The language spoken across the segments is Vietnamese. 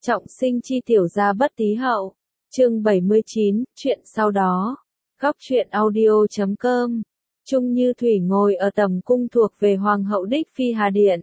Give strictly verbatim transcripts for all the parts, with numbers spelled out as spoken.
Trọng sinh chi tiểu gia bất tí hậu. Chương bảy mươi chín, chuyện sau đó. Góc truyện audio chấm com. Trung Như Thủy ngồi ở tầm cung thuộc về Hoàng hậu đích Phi Hà Điện.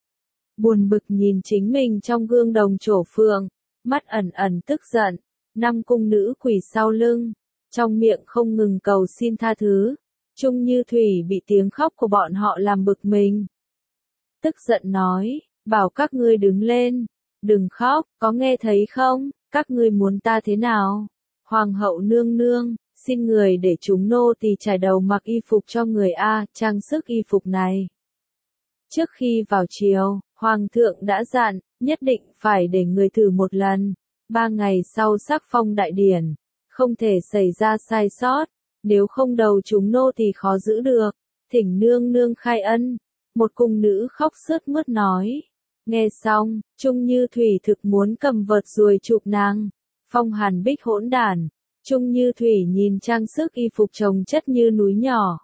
Buồn bực nhìn chính mình trong gương đồng trổ phượng, mắt ẩn ẩn tức giận, năm cung nữ quỳ sau lưng, trong miệng không ngừng cầu xin tha thứ. Trung Như Thủy bị tiếng khóc của bọn họ làm bực mình. Tức giận nói, bảo các ngươi đứng lên, đừng khóc, có nghe thấy không, các ngươi muốn ta thế nào? Hoàng hậu nương nương, xin người để chúng nô tỳ trải đầu mặc y phục cho người A, trang sức y phục này. Trước khi vào triều, Hoàng thượng đã dặn, nhất định phải để người thử một lần, ba ngày sau sắc phong đại điển, không thể xảy ra sai sót, nếu không đầu chúng nô tỳ khó giữ được, thỉnh nương nương khai ân. Một cung nữ khóc sướt mướt nói. Nghe xong, Trung Như Thủy thực muốn cầm vợt ruồi chụp nàng. Phong Hàn Bích hỗn đản. Trung Như Thủy nhìn trang sức y phục chồng chất như núi nhỏ.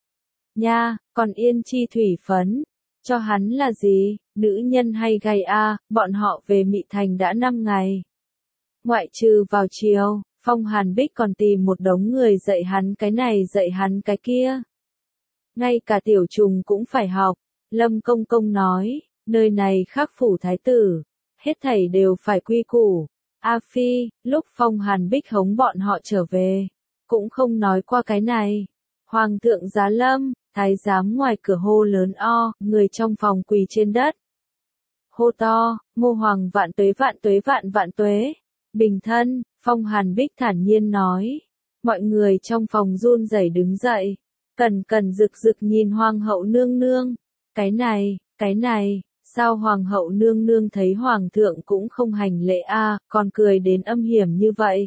Nha, còn yên chi thủy phấn. Cho hắn là gì, nữ nhân hay gay a, bọn họ về Mị Thành đã năm ngày. Ngoại trừ vào chiều, Phong Hàn Bích còn tìm một đống người dạy hắn cái này dạy hắn cái kia. Ngay cả tiểu trùng cũng phải học. Lâm Công Công nói, nơi này khác phủ thái tử, hết thảy đều phải quy củ. A Phi, lúc Phong Hàn Bích hống bọn họ trở về, cũng không nói qua cái này. Hoàng thượng giá lâm, thái giám ngoài cửa hô lớn o, người trong phòng quỳ trên đất. Hô to, Ngô Hoàng vạn tuế vạn tuế vạn vạn tuế. Bình thân, Phong Hàn Bích thản nhiên nói. Mọi người trong phòng run rẩy đứng dậy, cần cần rực rực nhìn Hoàng hậu nương nương. Cái này, cái này, sao Hoàng hậu nương nương thấy Hoàng thượng cũng không hành lễ a, còn cười đến âm hiểm như vậy.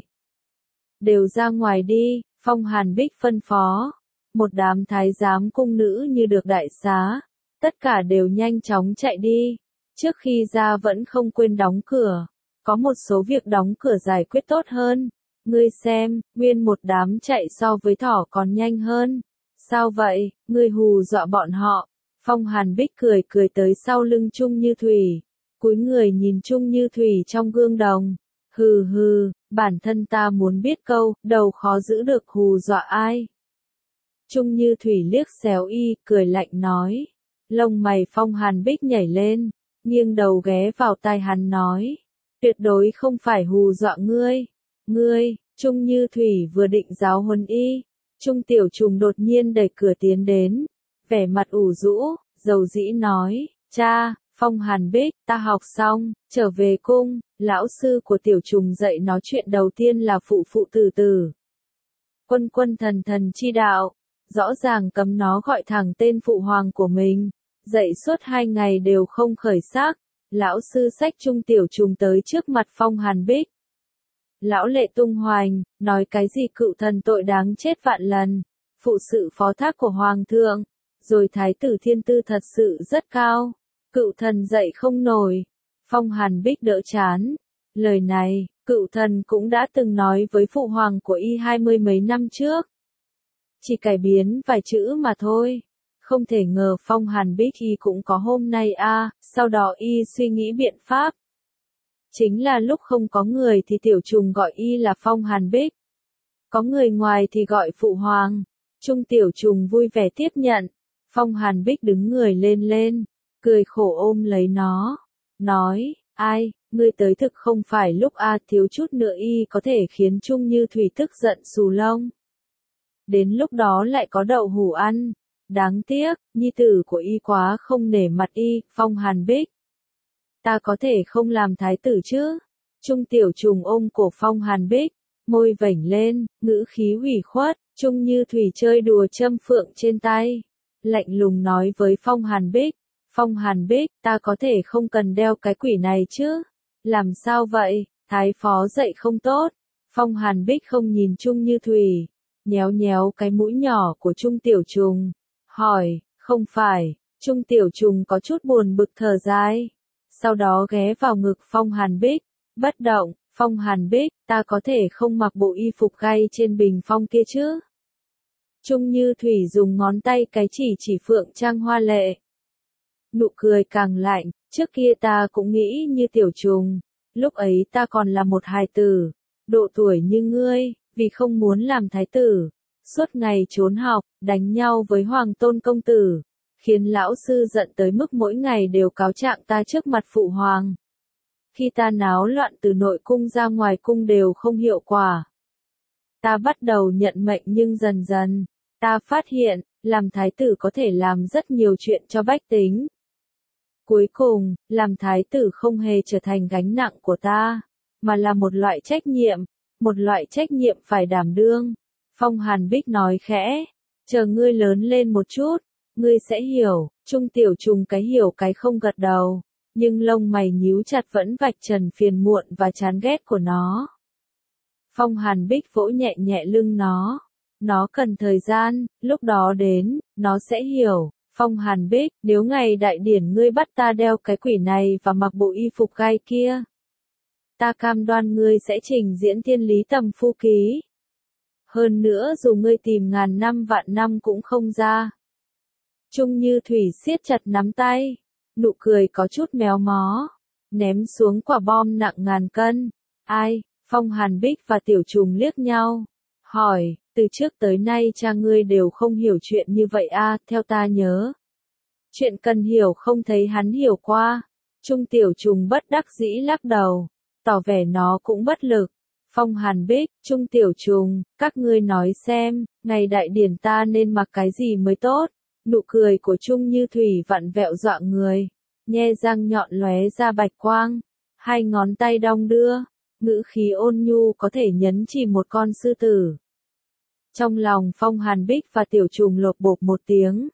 Đều ra ngoài đi, Phong Hàn Bích phân phó. Một đám thái giám cung nữ như được đại xá, tất cả đều nhanh chóng chạy đi. Trước khi ra vẫn không quên đóng cửa, có một số việc đóng cửa giải quyết tốt hơn. Ngươi xem, nguyên một đám chạy so với thỏ còn nhanh hơn. Sao vậy, ngươi hù dọa bọn họ? Phong Hàn Bích cười cười tới sau lưng Trung Như Thủy, cúi người nhìn Trung Như Thủy trong gương đồng. Hừ hừ, bản thân ta muốn biết câu, đầu khó giữ được hù dọa ai. Trung Như Thủy liếc xéo y, cười lạnh nói. Lông mày Phong Hàn Bích nhảy lên, nghiêng đầu ghé vào tai hắn nói. Tuyệt đối không phải hù dọa ngươi. Ngươi, Trung Như Thủy vừa định giáo huấn y, Trung Tiểu Trùng đột nhiên đẩy cửa tiến đến. Vẻ mặt ủ rũ, dầu dĩ nói, cha, Phong Hàn Bích, ta học xong, trở về cung, lão sư của Tiểu Trùng dạy nó chuyện đầu tiên là phụ phụ tử tử. Quân quân thần thần chi đạo, rõ ràng cấm nó gọi thẳng tên phụ hoàng của mình, dạy suốt hai ngày đều không khởi sắc, lão sư xách Trung Tiểu Trùng tới trước mặt Phong Hàn Bích. Lão lệ tung hoành, nói cái gì cựu thần tội đáng chết vạn lần, phụ sự phó thác của Hoàng thượng. Rồi thái tử thiên tư thật sự rất cao, cựu thần dậy không nổi. Phong Hàn Bích đỡ chán. Lời này, cựu thần cũng đã từng nói với phụ hoàng của y hai mươi mấy năm trước. Chỉ cải biến vài chữ mà thôi. Không thể ngờ Phong Hàn Bích y cũng có hôm nay a. À, sau đó y suy nghĩ biện pháp. Chính là lúc không có người thì Tiểu Trùng gọi y là Phong Hàn Bích. Có người ngoài thì gọi phụ hoàng. Trung Tiểu Trùng vui vẻ tiếp nhận. Phong Hàn Bích đứng người lên lên, cười khổ ôm lấy nó, nói, ai, ngươi tới thực không phải lúc a, thiếu chút nữa y có thể khiến Trung Như Thủy tức giận xù lông. Đến lúc đó lại có đậu hủ ăn, đáng tiếc, nhi tử của y quá không nể mặt y, Phong Hàn Bích. Ta có thể không làm thái tử chứ? Trung Tiểu Trùng ôm cổ Phong Hàn Bích, môi vểnh lên, ngữ khí ủy khuất, Trung Như Thủy chơi đùa châm phượng trên tay. Lạnh lùng nói với Phong Hàn Bích, Phong Hàn Bích, ta có thể không cần đeo cái quỷ này chứ? Làm sao vậy, thái phó dạy không tốt? Phong Hàn Bích không nhìn Trung Như Thủy, nhéo nhéo cái mũi nhỏ của Trung Tiểu Trùng, hỏi, không phải. Trung Tiểu Trùng có chút buồn bực thở dài, sau đó ghé vào ngực Phong Hàn Bích, bất động. Phong Hàn Bích, ta có thể không mặc bộ y phục gay trên bình phong kia chứ? Trung Như Thủy dùng ngón tay cái chỉ chỉ phượng trang hoa lệ. Nụ cười càng lạnh, trước kia ta cũng nghĩ như Tiểu Trùng, lúc ấy ta còn là một hài tử, độ tuổi như ngươi, vì không muốn làm thái tử, suốt ngày trốn học, đánh nhau với hoàng tôn công tử, khiến lão sư giận tới mức mỗi ngày đều cáo trạng ta trước mặt phụ hoàng. Khi ta náo loạn từ nội cung ra ngoài cung đều không hiệu quả. Ta bắt đầu nhận mệnh nhưng dần dần, ta phát hiện, làm thái tử có thể làm rất nhiều chuyện cho bách tính. Cuối cùng, làm thái tử không hề trở thành gánh nặng của ta, mà là một loại trách nhiệm, một loại trách nhiệm phải đảm đương. Phong Hàn Bích nói khẽ, chờ ngươi lớn lên một chút, ngươi sẽ hiểu. Trung Tiểu Trùng cái hiểu cái không gật đầu, nhưng lông mày nhíu chặt vẫn vạch trần phiền muộn và chán ghét của nó. Phong Hàn Bích vỗ nhẹ nhẹ lưng nó, nó cần thời gian, lúc đó đến, nó sẽ hiểu. Phong Hàn Bích, nếu ngày đại điển ngươi bắt ta đeo cái quỷ này và mặc bộ y phục gai kia, ta cam đoan ngươi sẽ trình diễn thiên lý tầm phu ký. Hơn nữa dù ngươi tìm ngàn năm vạn năm cũng không ra. Trung Như Thủy siết chặt nắm tay, nụ cười có chút méo mó, ném xuống quả bom nặng ngàn cân. Ai? Phong Hàn Bích và Tiểu Trùng liếc nhau, hỏi, từ trước tới nay cha ngươi đều không hiểu chuyện như vậy à, theo ta nhớ. Chuyện cần hiểu không thấy hắn hiểu qua. Trung Tiểu Trùng bất đắc dĩ lắc đầu, tỏ vẻ nó cũng bất lực. Phong Hàn Bích, Trung Tiểu Trùng, các ngươi nói xem, ngày đại điển ta nên mặc cái gì mới tốt? Nụ cười của Trung Như Thủy vặn vẹo dọa người, nhe răng nhọn lóe ra bạch quang, hai ngón tay đong đưa, ngữ khí ôn nhu có thể nhấn chỉ một con sư tử. Trong lòng Phong Hàn Bích và Tiểu Trùng lột bột một tiếng.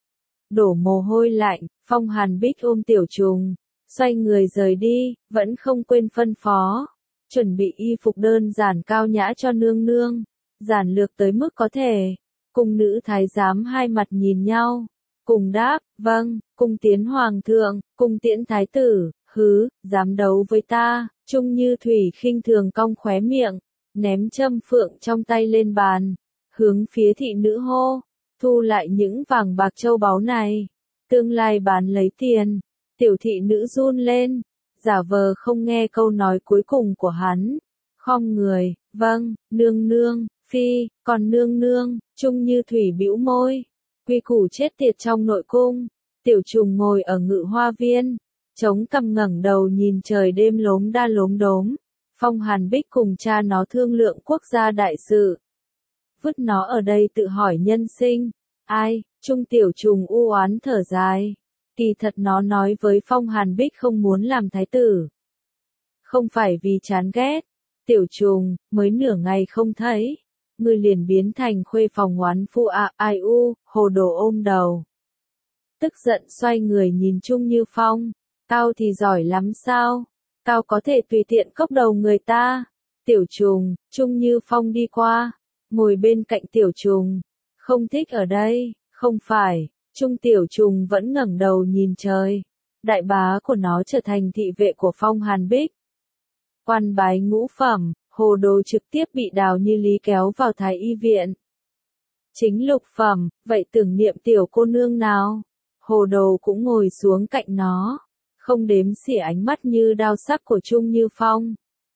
Đổ mồ hôi lạnh, Phong Hàn Bích ôm Tiểu Trùng, xoay người rời đi, vẫn không quên phân phó. Chuẩn bị y phục đơn giản cao nhã cho nương nương, giản lược tới mức có thể. Cung nữ thái giám hai mặt nhìn nhau, cùng đáp, vâng, cung tiến hoàng thượng, cung tiễn thái tử, hứ, dám đấu với ta. Trung Như Thủy khinh thường cong khóe miệng, ném châm phượng trong tay lên bàn, hướng phía thị nữ hô, thu lại những vàng bạc châu báu này, tương lai bán lấy tiền. Tiểu thị nữ run lên, giả vờ không nghe câu nói cuối cùng của hắn, khom người, vâng, nương nương, phi, còn nương nương. Trung Như Thủy bĩu môi, quy củ chết tiệt trong nội cung. Tiểu Trùng ngồi ở ngự hoa viên, chống cằm ngẩng đầu nhìn trời đêm lốm đa lốm đốm. Phong Hàn Bích cùng cha nó thương lượng quốc gia đại sự, vứt nó ở đây tự hỏi nhân sinh. Ai? Trung Tiểu Trùng u oán thở dài. Kỳ thật nó nói với Phong Hàn Bích không muốn làm thái tử, không phải vì chán ghét. Tiểu Trùng, mới nửa ngày không thấy, ngươi liền biến thành khuê phòng oán phu à, ai u, hồ đồ ôm đầu. Tức giận xoay người nhìn Trung Như Phong, cao thì giỏi lắm sao? Cao có thể tùy tiện cốc đầu người ta. Tiểu Trùng, Trung Như Phong đi qua, ngồi bên cạnh Tiểu Trùng, không thích ở đây, không phải. Trung Tiểu Trùng vẫn ngẩng đầu nhìn trời. Đại bá của nó trở thành thị vệ của Phong Hàn Bích. Quan bái ngũ phẩm, hồ đồ trực tiếp bị Đào Như Lý kéo vào thái y viện. Chính lục phẩm, vậy tưởng niệm tiểu cô nương nào? Hồ đồ cũng ngồi xuống cạnh nó, không đếm xỉa ánh mắt như đao sắc của Trung Như Phong.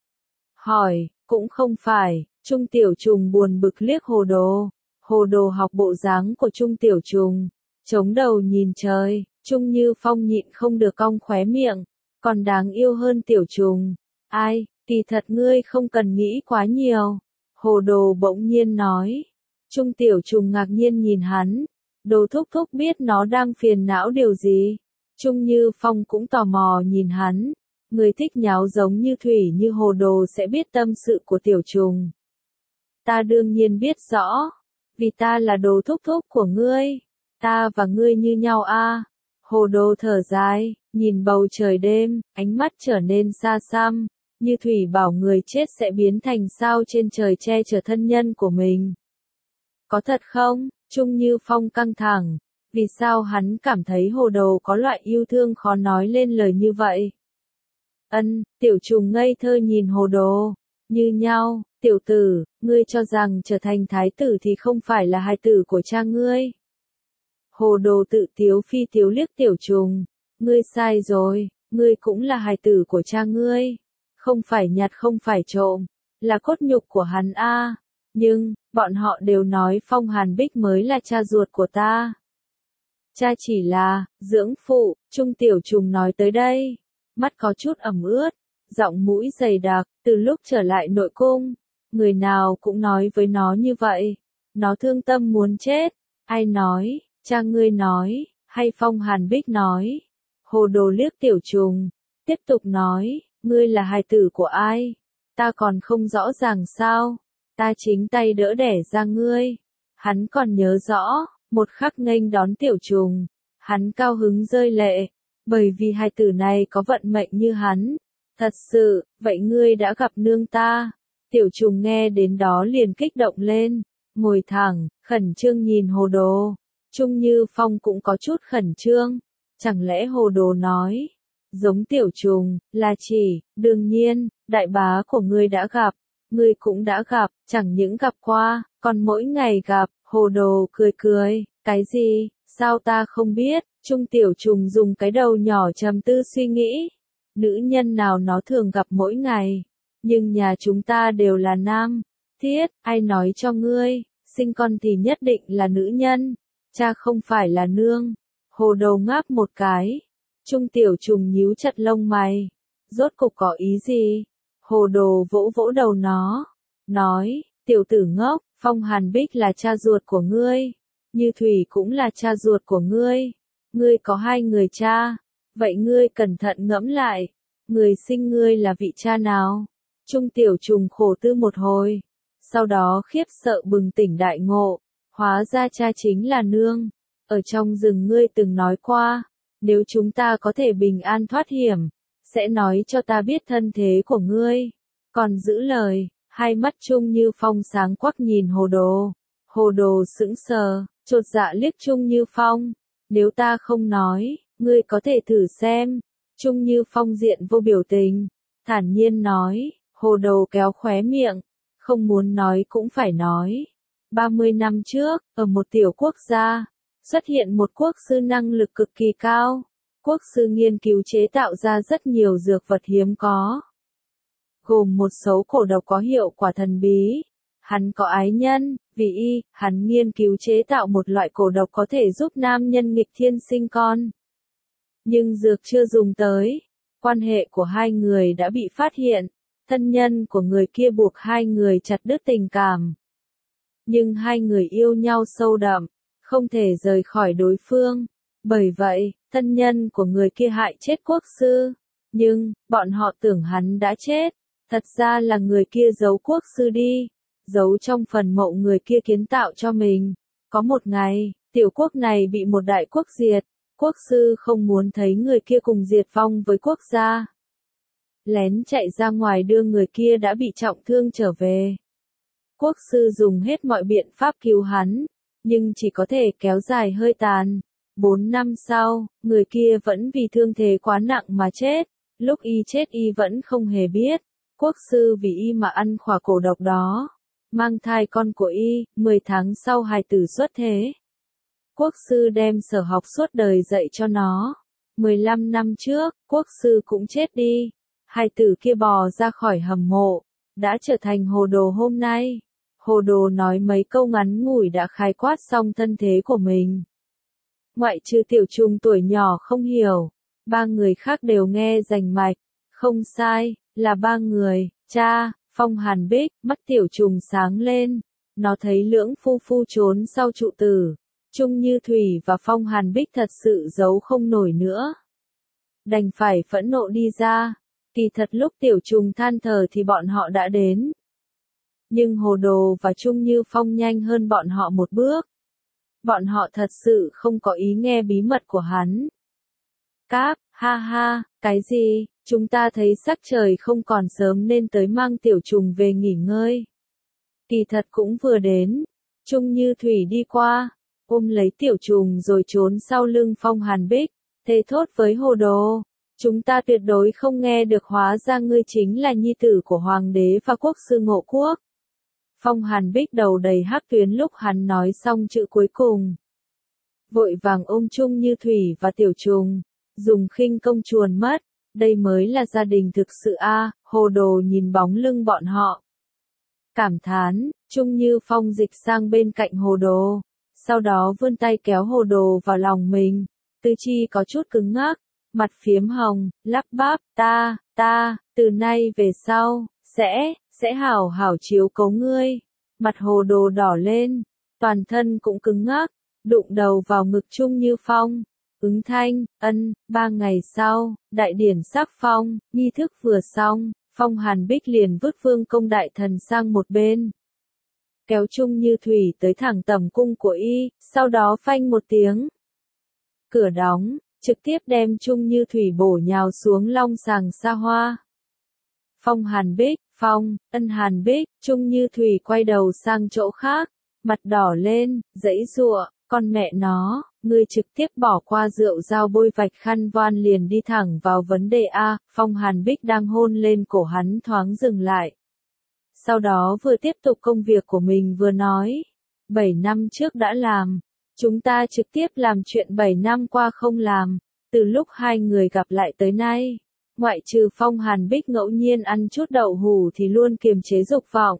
Hỏi, cũng không phải. Trung Tiểu Trùng buồn bực liếc hồ đồ. Hồ đồ học bộ dáng của Trung Tiểu Trùng, chống đầu nhìn trời. Trung Như Phong nhịn không được cong khóe miệng, còn đáng yêu hơn Tiểu Trùng. Ai, kỳ thật ngươi không cần nghĩ quá nhiều. Hồ đồ bỗng nhiên nói. Trung Tiểu Trùng ngạc nhiên nhìn hắn. Đồ thúc thúc biết nó đang phiền não điều gì. Trung Như Phong cũng tò mò nhìn hắn. Người thích nháo giống như Thủy như hồ đồ sẽ biết tâm sự của Tiểu Trùng. Ta đương nhiên biết rõ. Vì ta là đồ thúc thúc của ngươi. Ta và ngươi như nhau a. Hồ đồ thở dài, nhìn bầu trời đêm, ánh mắt trở nên xa xăm. Như Thủy bảo người chết sẽ biến thành sao trên trời che chở thân nhân của mình. Có thật không? Trung Như Phong căng thẳng. Vì sao hắn cảm thấy hồ đồ có loại yêu thương khó nói lên lời như vậy? Ân, Tiểu Trùng ngây thơ nhìn hồ đồ. Như nhau, tiểu tử, ngươi cho rằng trở thành thái tử thì không phải là hài tử của cha ngươi. Hồ đồ tự tiếu phi tiếu liếc Tiểu Trùng. Ngươi sai rồi, ngươi cũng là hài tử của cha ngươi. Không phải nhặt không phải trộm, là cốt nhục của hắn a. Nhưng, bọn họ đều nói Phong Hàn Bích mới là cha ruột của ta. Cha chỉ là, dưỡng phụ, Trung Tiểu Trùng nói tới đây. Mắt có chút ẩm ướt, giọng mũi dày đặc, từ lúc trở lại nội cung. Người nào cũng nói với nó như vậy. Nó thương tâm muốn chết. Ai nói, cha ngươi nói, hay Phong Hàn Bích nói. Hồ Đồ liếc Tiểu Trùng, tiếp tục nói, ngươi là hài tử của ai? Ta còn không rõ ràng sao? Ta chính tay đỡ đẻ ra ngươi. Hắn còn nhớ rõ, một khắc nghênh đón Tiểu Trùng, hắn cao hứng rơi lệ, bởi vì hài tử này có vận mệnh như hắn. Thật sự, vậy ngươi đã gặp nương ta? Tiểu Trùng nghe đến đó liền kích động lên, ngồi thẳng, khẩn trương nhìn Hồ Đồ. Trung Như Phong cũng có chút khẩn trương, chẳng lẽ Hồ Đồ nói, giống Tiểu Trùng, là chỉ, đương nhiên, đại bá của ngươi đã gặp, ngươi cũng đã gặp, chẳng những gặp qua, còn mỗi ngày gặp. Hồ Đồ cười cười, cái gì, sao ta không biết? Trung Tiểu Trùng dùng cái đầu nhỏ trầm tư suy nghĩ, nữ nhân nào nó thường gặp mỗi ngày, nhưng nhà chúng ta đều là nam. Thiết, ai nói cho ngươi, sinh con thì nhất định là nữ nhân, cha không phải là nương. Hồ Đồ ngáp một cái. Trung Tiểu Trùng nhíu chặt lông mày, rốt cục có ý gì? Hồ Đồ vỗ vỗ đầu nó, nói, tiểu tử ngốc, Phong Hàn Bích là cha ruột của ngươi, Như Thủy cũng là cha ruột của ngươi, ngươi có hai người cha, vậy ngươi cẩn thận ngẫm lại, người sinh ngươi là vị cha nào? Trung Tiểu Trùng khổ tư một hồi, sau đó khiếp sợ bừng tỉnh đại ngộ, hóa ra cha chính là nương. Ở trong rừng ngươi từng nói qua, nếu chúng ta có thể bình an thoát hiểm, sẽ nói cho ta biết thân thế của ngươi. Còn giữ lời, hai mắt Trung Như Phong sáng quắc nhìn Hồ Đồ. Hồ Đồ sững sờ, chột dạ liếc Trung Như Phong. Nếu ta không nói, ngươi có thể thử xem. Trung Như Phong diện vô biểu tình, thản nhiên nói. Hồ Đồ kéo khóe miệng, không muốn nói cũng phải nói. ba mươi năm trước, ở một tiểu quốc gia, xuất hiện một quốc sư năng lực cực kỳ cao. Quốc sư nghiên cứu chế tạo ra rất nhiều dược vật hiếm có, gồm một số cổ độc có hiệu quả thần bí. Hắn có ái nhân, vì y, hắn nghiên cứu chế tạo một loại cổ độc có thể giúp nam nhân nghịch thiên sinh con. Nhưng dược chưa dùng tới, quan hệ của hai người đã bị phát hiện, thân nhân của người kia buộc hai người chặt đứt tình cảm. Nhưng hai người yêu nhau sâu đậm, không thể rời khỏi đối phương. Bởi vậy, thân nhân của người kia hại chết quốc sư. Nhưng, bọn họ tưởng hắn đã chết. Thật ra là người kia giấu quốc sư đi, giấu trong phần mộ người kia kiến tạo cho mình. Có một ngày, tiểu quốc này bị một đại quốc diệt, quốc sư không muốn thấy người kia cùng diệt vong với quốc gia. Lén chạy ra ngoài đưa người kia đã bị trọng thương trở về. Quốc sư dùng hết mọi biện pháp cứu hắn, nhưng chỉ có thể kéo dài hơi tàn. Bốn năm sau, người kia vẫn vì thương thế quá nặng mà chết. Lúc y chết y vẫn không hề biết. Quốc sư vì y mà ăn khỏa cổ độc đó, mang thai con của y, mười tháng sau hài tử xuất thế. Quốc sư đem sở học suốt đời dạy cho nó. mười lăm năm trước, quốc sư cũng chết đi. Hài tử kia bò ra khỏi hầm mộ, đã trở thành Hồ Đồ hôm nay. Hồ Đồ nói mấy câu ngắn ngủi đã khái quát xong thân thế của mình. Ngoại trừ Tiểu Trùng tuổi nhỏ không hiểu, ba người khác đều nghe rành mạch. Không sai, là ba người. Cha, Phong Hàn Bích. Mắt Tiểu Trùng sáng lên, nó thấy lưỡng phu phu trốn sau trụ tử. Trung Như Thủy và Phong Hàn Bích thật sự giấu không nổi nữa, đành phải phẫn nộ đi ra. Kỳ thật lúc Tiểu Trùng than thở thì bọn họ đã đến. Nhưng Hồ Đồ và Trung Như Phong nhanh hơn bọn họ một bước. Bọn họ thật sự không có ý nghe bí mật của hắn. Cáp, ha ha, cái gì, chúng ta thấy sắc trời không còn sớm nên tới mang Tiểu Trùng về nghỉ ngơi. Kỳ thật cũng vừa đến. Trung Như Thủy đi qua, ôm lấy Tiểu Trùng rồi trốn sau lưng Phong Hàn Bích, thề thốt với Hồ Đồ. Chúng ta tuyệt đối không nghe được, hóa ra ngươi chính là nhi tử của hoàng đế và quốc sư Ngộ Quốc. Phong Hàn Bích đầu đầy hắc tuyến lúc hắn nói xong chữ cuối cùng. Vội vàng ôm Trung Như Thủy và Tiểu Trùng, dùng khinh công chuồn mất. đây mới là gia đình thực sự a. Hồ Đồ nhìn bóng lưng bọn họ. Cảm thán, Trung Như Phong dịch sang bên cạnh Hồ Đồ. Sau đó vươn tay kéo Hồ Đồ vào lòng mình. Tư Chi có chút cứng ngắc, mặt phiếm hồng, lắp bắp, ta, ta, từ nay về sau, sẽ, sẽ hảo hảo chiếu cố ngươi. Mặt Hồ Đồ đỏ lên, toàn thân cũng cứng ngắc, đụng đầu vào ngực Trung Như Phong. Ứng thanh, ân, ba ngày sau, đại điển sắc phong, nghi thức vừa xong, Phong Hàn Bích liền vứt Vương Công Đại Thần sang một bên. Kéo Trung Như Thủy tới thẳng tầm cung của y, sau đó phanh một tiếng. Cửa đóng, trực tiếp đem Trung Như Thủy bổ nhào xuống long sàng xa hoa. Phong Hàn Bích, Phong, ân Hàn Bích, Trung Như Thủy quay đầu sang chỗ khác, mặt đỏ lên, giãy giụa, con mẹ nó, ngươi trực tiếp bỏ qua rượu dao bôi vạch khăn voan liền đi thẳng vào vấn đề A. Phong Hàn Bích đang hôn lên cổ hắn thoáng dừng lại. Sau đó vừa tiếp tục công việc của mình vừa nói, bảy năm trước đã làm, chúng ta trực tiếp làm chuyện bảy năm qua không làm, từ lúc hai người gặp lại tới nay, ngoại trừ Phong Hàn Bích ngẫu nhiên ăn chút đậu hủ thì luôn kiềm chế dục vọng.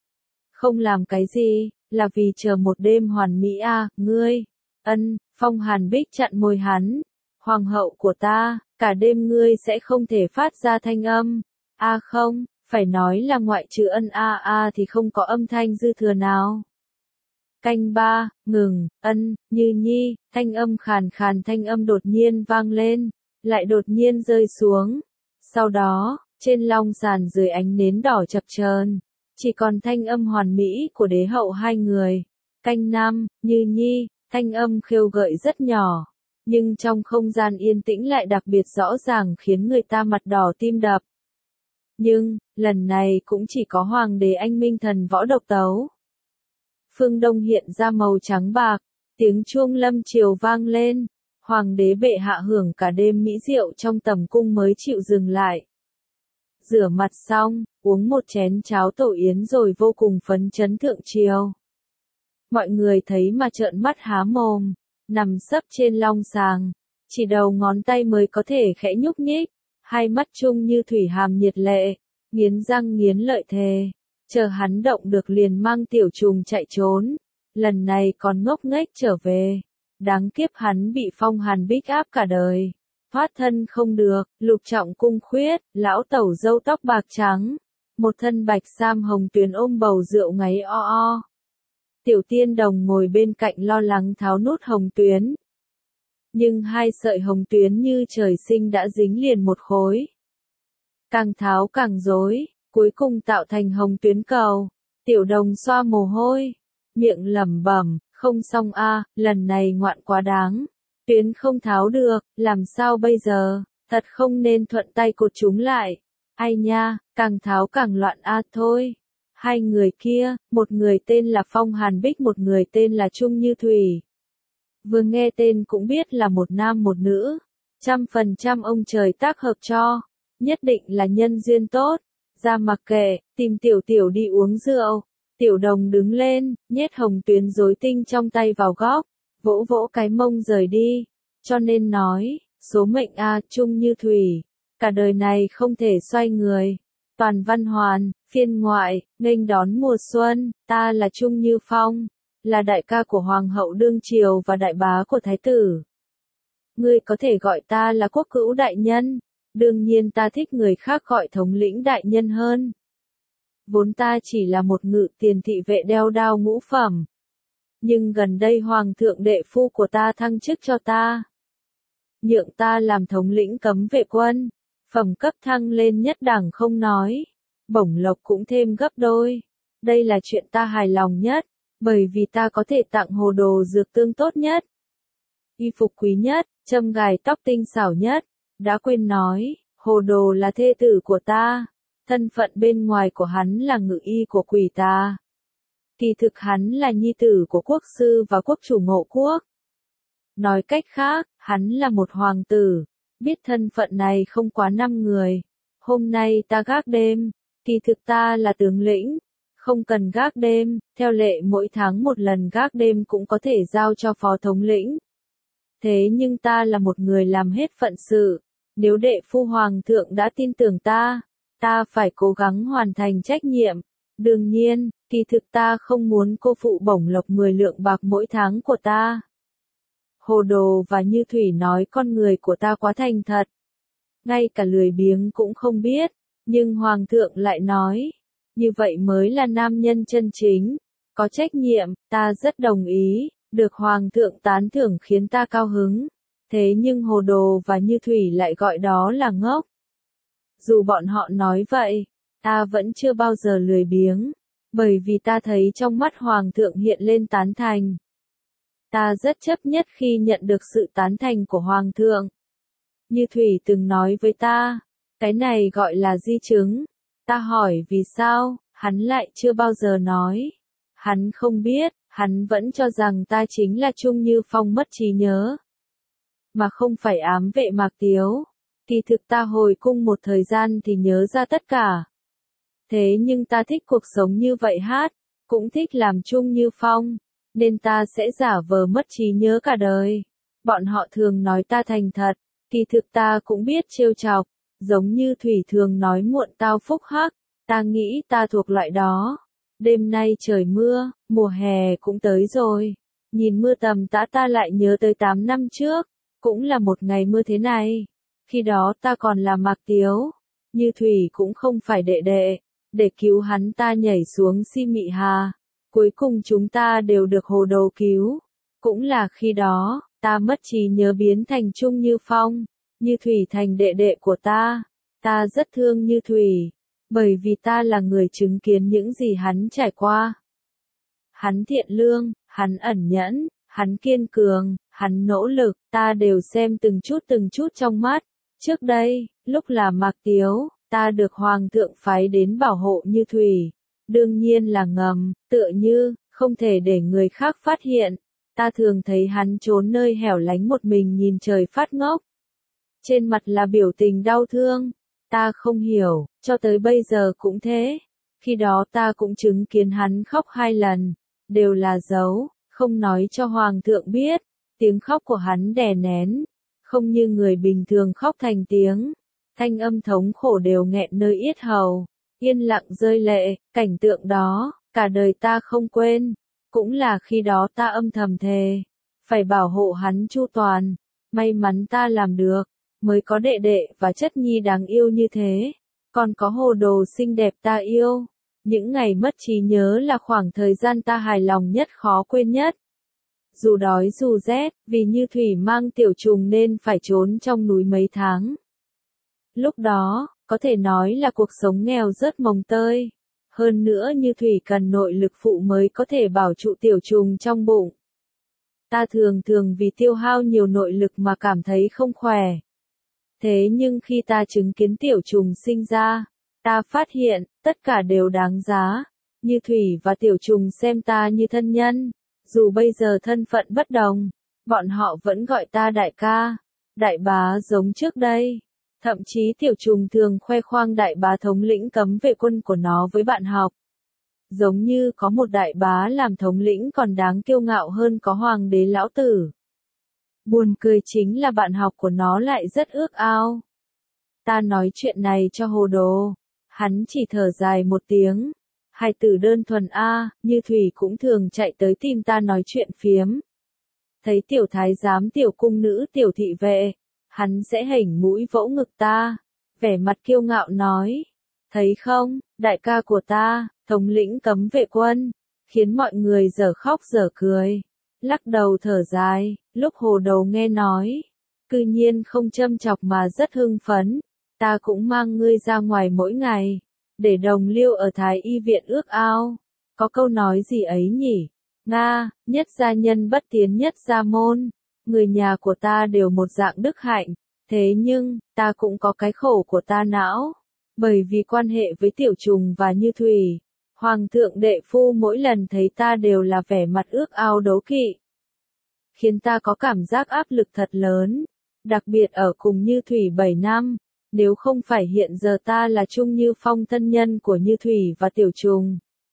Không làm cái gì, là vì chờ một đêm hoàn mỹ a, ngươi. Ân, Phong Hàn Bích chặn môi hắn, hoàng hậu của ta, cả đêm ngươi sẽ không thể phát ra thanh âm. A không, phải nói là ngoại trừ ân a a thì không có âm thanh dư thừa nào. Canh ba, ngừng, ân, Như Nhi, thanh âm khàn khàn thanh âm đột nhiên vang lên, lại đột nhiên rơi xuống. Sau đó, trên long sàn dưới ánh nến đỏ chập chờn, chỉ còn thanh âm hoàn mỹ của đế hậu hai người. Canh năm, Như Nhi, thanh âm khêu gợi rất nhỏ, nhưng trong không gian yên tĩnh lại đặc biệt rõ ràng khiến người ta mặt đỏ tim đập. Nhưng, lần này cũng chỉ có hoàng đế anh minh thần võ độc tấu. Phương Đông hiện ra màu trắng bạc, tiếng chuông lâm triều vang lên, hoàng đế bệ hạ hưởng cả đêm mỹ rượu trong tầm cung mới chịu dừng lại. Rửa mặt xong, uống một chén cháo tổ yến rồi vô cùng phấn chấn thượng triều. Mọi người thấy mà trợn mắt há mồm, nằm sấp trên long sàng, chỉ đầu ngón tay mới có thể khẽ nhúc nhích, hai mắt Trung Như Thủy hàm nhiệt lệ, nghiến răng nghiến lợi thề, chờ hắn động được liền mang tiểu trùng chạy trốn, lần này còn ngốc nghếch trở về, đáng kiếp hắn bị Phong Hàn Bích áp cả đời, thoát thân không được, lục trọng cung khuyết, lão tẩu râu tóc bạc trắng, một thân bạch sam hồng tuyền ôm bầu rượu ngáy o o. Tiểu Tiên Đồng ngồi bên cạnh lo lắng tháo nút hồng tuyến. Nhưng hai sợi hồng tuyến như trời sinh đã dính liền một khối. Càng tháo càng rối, cuối cùng tạo thành hồng tuyến cầu. Tiểu Đồng xoa mồ hôi, miệng lẩm bẩm, không xong a, lần này ngoạn quá đáng. Tuyến không tháo được, làm sao bây giờ, thật không nên thuận tay cột chúng lại. Ai nha, càng tháo càng loạn a thôi. Hai người kia, một người tên là Phong Hàn Bích, một người tên là Trung Như Thủy. Vừa nghe tên cũng biết là một nam một nữ, trăm phần trăm ông trời tác hợp cho, nhất định là nhân duyên tốt. Ra mặc kệ, tìm Tiểu Tiểu đi uống rượu. Tiểu Đồng đứng lên, nhét hồng tuyến rối tinh trong tay vào góc, vỗ vỗ cái mông rời đi. Cho nên nói, số mệnh a, Trung Như Thủy, cả đời này không thể xoay người. Toàn Văn Hoàn, phiên ngoại, nghênh đón mùa xuân, ta là Trung Như Phong, là đại ca của Hoàng hậu đương triều và đại bá của Thái tử. Ngươi có thể gọi ta là quốc cữu đại nhân, đương nhiên ta thích người khác gọi thống lĩnh đại nhân hơn. Vốn ta chỉ là một ngự tiền thị vệ đeo đao ngũ phẩm. Nhưng gần đây Hoàng thượng đệ phu của ta thăng chức cho ta. Nhượng ta làm thống lĩnh cấm vệ quân. Phẩm cấp thăng lên nhất đẳng không nói, bổng lộc cũng thêm gấp đôi. Đây là chuyện ta hài lòng nhất, bởi vì ta có thể tặng Hồ Đồ dược tương tốt nhất, y phục quý nhất, châm gài tóc tinh xảo nhất. Đã quên nói, Hồ Đồ là thê tử của ta, thân phận bên ngoài của hắn là ngự y của quỷ ta. Kỳ thực hắn là nhi tử của quốc sư và quốc chủ Ngộ Quốc. Nói cách khác, hắn là một hoàng tử. Biết thân phận này không quá năm người. Hôm nay ta gác đêm, kỳ thực ta là tướng lĩnh, không cần gác đêm, theo lệ mỗi tháng một lần gác đêm cũng có thể giao cho phó thống lĩnh. Thế nhưng ta là một người làm hết phận sự, Nếu đệ phu hoàng thượng đã tin tưởng ta, ta phải cố gắng hoàn thành trách nhiệm. Đương nhiên, kỳ thực ta không muốn cô phụ bổng lộc mười lượng bạc mỗi tháng của ta. Hồ Đồ và Như Thủy nói con người của ta quá thành thật. Ngay cả lười biếng cũng không biết, nhưng hoàng thượng lại nói, như vậy mới là nam nhân chân chính, có trách nhiệm, ta rất đồng ý, được hoàng thượng tán thưởng khiến ta cao hứng. Thế nhưng Hồ Đồ và Như Thủy lại gọi đó là ngốc. Dù bọn họ nói vậy, ta vẫn chưa bao giờ lười biếng, bởi vì ta thấy trong mắt hoàng thượng hiện lên tán thành. Ta rất chấp nhất khi nhận được sự tán thành của hoàng thượng. Như Thủy từng nói với ta, cái này gọi là di chứng. Ta hỏi vì sao, hắn lại chưa bao giờ nói. Hắn không biết, hắn vẫn cho rằng ta chính là Trung Như Phong mất trí nhớ. Mà không phải ám vệ Mạc Tiếu. Kỳ thực ta hồi cung một thời gian thì nhớ ra tất cả. Thế nhưng ta thích cuộc sống như vậy hát, cũng thích làm Trung Như Phong, nên ta sẽ giả vờ mất trí nhớ cả đời. Bọn họ thường nói ta thành thật, kỳ thực ta cũng biết trêu chọc, giống như Thủy thường nói muộn tao phúc hắc, ta nghĩ ta thuộc loại đó. Đêm nay trời mưa, mùa hè cũng tới rồi. Nhìn mưa tầm tã ta lại nhớ tới tám năm trước, cũng là một ngày mưa thế này. Khi đó ta còn là Mạc Tiếu, Như Thủy cũng không phải đệ đệ, để cứu hắn ta nhảy xuống Si Mị Hà. Cuối cùng chúng ta đều được Hồ Đồ cứu. Cũng là khi đó, ta mất trí nhớ biến thành Trung Như Phong, Như Thủy thành đệ đệ của ta. Ta rất thương Như Thủy, bởi vì ta là người chứng kiến những gì hắn trải qua. Hắn thiện lương, hắn ẩn nhẫn, hắn kiên cường, hắn nỗ lực, ta đều xem từng chút từng chút trong mắt. Trước đây, lúc là Mạc Tiếu, ta được hoàng thượng phái đến bảo hộ Như Thủy. Đương nhiên là ngầm, tựa như, không thể để người khác phát hiện. Ta thường thấy hắn trốn nơi hẻo lánh một mình nhìn trời phát ngốc. Trên mặt là biểu tình đau thương. Ta không hiểu, cho tới bây giờ cũng thế. Khi đó ta cũng chứng kiến hắn khóc hai lần, đều là giấu, không nói cho hoàng thượng biết. Tiếng khóc của hắn đè nén, không như người bình thường khóc thành tiếng. Thanh âm thống khổ đều nghẹn nơi yết hầu, yên lặng rơi lệ. Cảnh tượng đó, cả đời ta không quên. Cũng là khi đó ta âm thầm thề, phải bảo hộ hắn chu toàn. May mắn ta làm được, mới có đệ đệ và chất nhi đáng yêu như thế. Còn có Hồ Đồ xinh đẹp ta yêu. Những ngày mất trí nhớ là khoảng thời gian ta hài lòng nhất, khó quên nhất. Dù đói dù rét, vì Như Thủy mang tiểu trùng nên phải trốn trong núi mấy tháng. Lúc đó, có thể nói là cuộc sống nghèo rớt mồng tơi. Hơn nữa Như Thủy cần nội lực phụ mới có thể bảo trụ tiểu trùng trong bụng. Ta thường thường vì tiêu hao nhiều nội lực mà cảm thấy không khỏe. Thế nhưng khi ta chứng kiến tiểu trùng sinh ra, ta phát hiện, tất cả đều đáng giá. Như Thủy và tiểu trùng xem ta như thân nhân. Dù bây giờ thân phận bất đồng, bọn họ vẫn gọi ta đại ca, đại bá giống trước đây. Thậm chí tiểu trùng thường khoe khoang đại bá thống lĩnh cấm vệ quân của nó với bạn học. Giống như có một đại bá làm thống lĩnh còn đáng kiêu ngạo hơn có hoàng đế lão tử. Buồn cười chính là bạn học của nó lại rất ước ao. Ta nói chuyện này cho Hồ Đồ, hắn chỉ thở dài một tiếng. Hai từ đơn thuần a, Như Thủy cũng thường chạy tới tìm ta nói chuyện phiếm. Thấy tiểu thái giám, tiểu cung nữ, tiểu thị vệ, hắn sẽ hểnh mũi vỗ ngực ta, vẻ mặt kiêu ngạo nói, thấy không, đại ca của ta, thống lĩnh cấm vệ quân, khiến mọi người dở khóc dở cười, lắc đầu thở dài. Lúc Hồ Đồ nghe nói, cư nhiên không châm chọc mà rất hưng phấn, ta cũng mang ngươi ra ngoài mỗi ngày, để đồng liêu ở Thái Y viện ước ao. Có câu nói gì ấy nhỉ? Nga, nhất gia nhân bất tiến nhất gia môn. Người nhà của ta đều một dạng đức hạnh, thế nhưng, ta cũng có cái khổ của ta não. Bởi vì quan hệ với tiểu trùng và Như Thủy, hoàng thượng đệ phu mỗi lần thấy ta đều là vẻ mặt ước ao đố kỵ. Khiến ta có cảm giác áp lực thật lớn, đặc biệt ở cùng Như Thủy bảy năm. Nếu không phải hiện giờ ta là Trung Như Phong thân nhân của Như Thủy và tiểu trùng,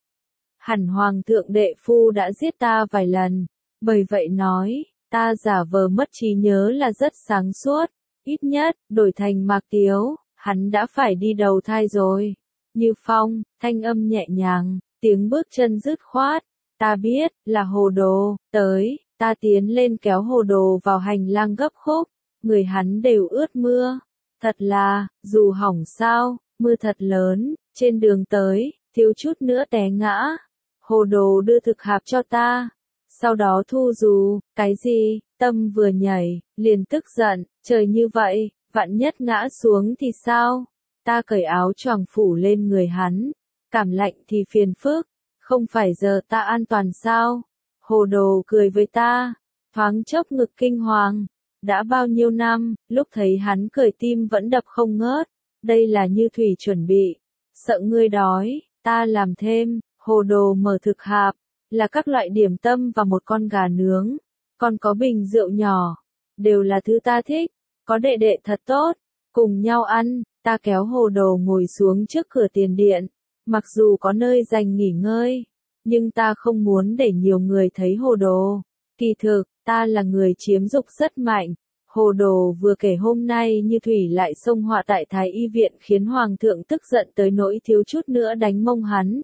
hẳn hoàng thượng đệ phu đã giết ta vài lần. Bởi vậy nói, ta giả vờ mất trí nhớ là rất sáng suốt. ít nhất, đổi thành Mạc Tiếu, hắn đã phải đi đầu thai rồi. Như Phong, thanh âm nhẹ nhàng, tiếng bước chân dứt khoát. Ta biết, là Hồ Đồ, tới, ta tiến lên kéo Hồ Đồ vào hành lang gấp khúc, người hắn đều ướt mưa. Thật là, dù hỏng sao, mưa thật lớn, trên đường tới, thiếu chút nữa té ngã. Hồ Đồ đưa thực hạp cho ta. Sau đó thu dù, cái gì, tâm vừa nhảy, liền tức giận, trời như vậy, vạn nhất ngã xuống thì sao? Ta cởi áo choàng phủ lên người hắn, cảm lạnh thì phiền phức, không phải giờ ta an toàn sao? Hồ Đồ cười với ta, thoáng chốc ngực kinh hoàng. Đã bao nhiêu năm, lúc thấy hắn cười tim vẫn đập không ngớt, đây là Như Thủy chuẩn bị. Sợ ngươi đói, ta làm thêm, Hồ Đồ mở thực hạp, là các loại điểm tâm và một con gà nướng, còn có bình rượu nhỏ, đều là thứ ta thích, có đệ đệ thật tốt, cùng nhau ăn. Ta kéo Hồ Đồ ngồi xuống trước cửa tiền điện, mặc dù có nơi dành nghỉ ngơi, nhưng ta không muốn để nhiều người thấy Hồ Đồ. Kỳ thực, ta là người chiếm dục rất mạnh. Hồ Đồ vừa kể hôm nay Như Thủy lại xông họa tại Thái Y viện khiến Hoàng thượng tức giận tới nỗi thiếu chút nữa đánh mông hắn.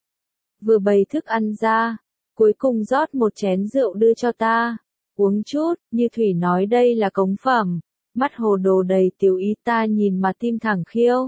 Vừa bày thức ăn ra, cuối cùng rót một chén rượu đưa cho ta. Uống chút, Như Thủy nói đây là cống phẩm. Mắt Hồ Đồ đầy tiểu ý, ta nhìn mà tim thẳng khiêu.